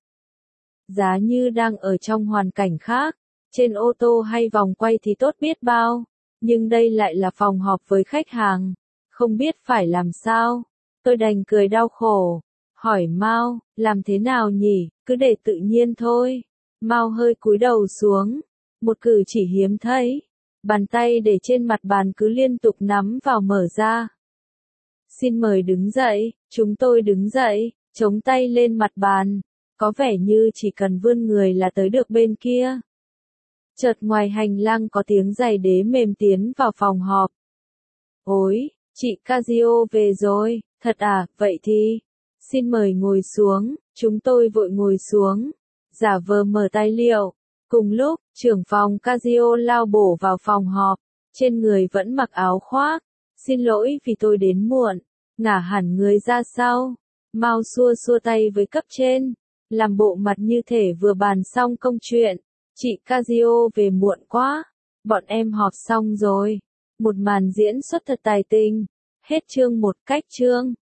Giá như đang ở trong hoàn cảnh khác, trên ô tô hay vòng quay thì tốt biết bao. Nhưng đây lại là phòng họp với khách hàng. Không biết phải làm sao. Tôi đành cười đau khổ. Hỏi Mao, làm thế nào nhỉ, cứ để tự nhiên thôi. Mao hơi cúi đầu xuống. Một cử chỉ hiếm thấy. Bàn tay để trên mặt bàn cứ liên tục nắm vào mở ra. Xin mời đứng dậy, chúng tôi đứng dậy, chống tay lên mặt bàn. Có vẻ như chỉ cần vươn người là tới được bên kia. Chợt ngoài hành lang có tiếng giày đế mềm tiến vào phòng họp. Ôi, chị Kazuo về rồi, thật à, vậy thì... Xin mời ngồi xuống, chúng tôi vội ngồi xuống, giả vờ mở tài liệu. Cùng lúc, trưởng phòng Kazuo lao bổ vào phòng họp, trên người vẫn mặc áo khoác. Xin lỗi vì tôi đến muộn, ngả hẳn người ra sau. Mao xua xua tay với cấp trên, làm bộ mặt như thể vừa bàn xong công chuyện. Chị Kazuo về muộn quá, bọn em họp xong rồi. Một màn diễn xuất thật tài tình. Hết chương 1 cách chương.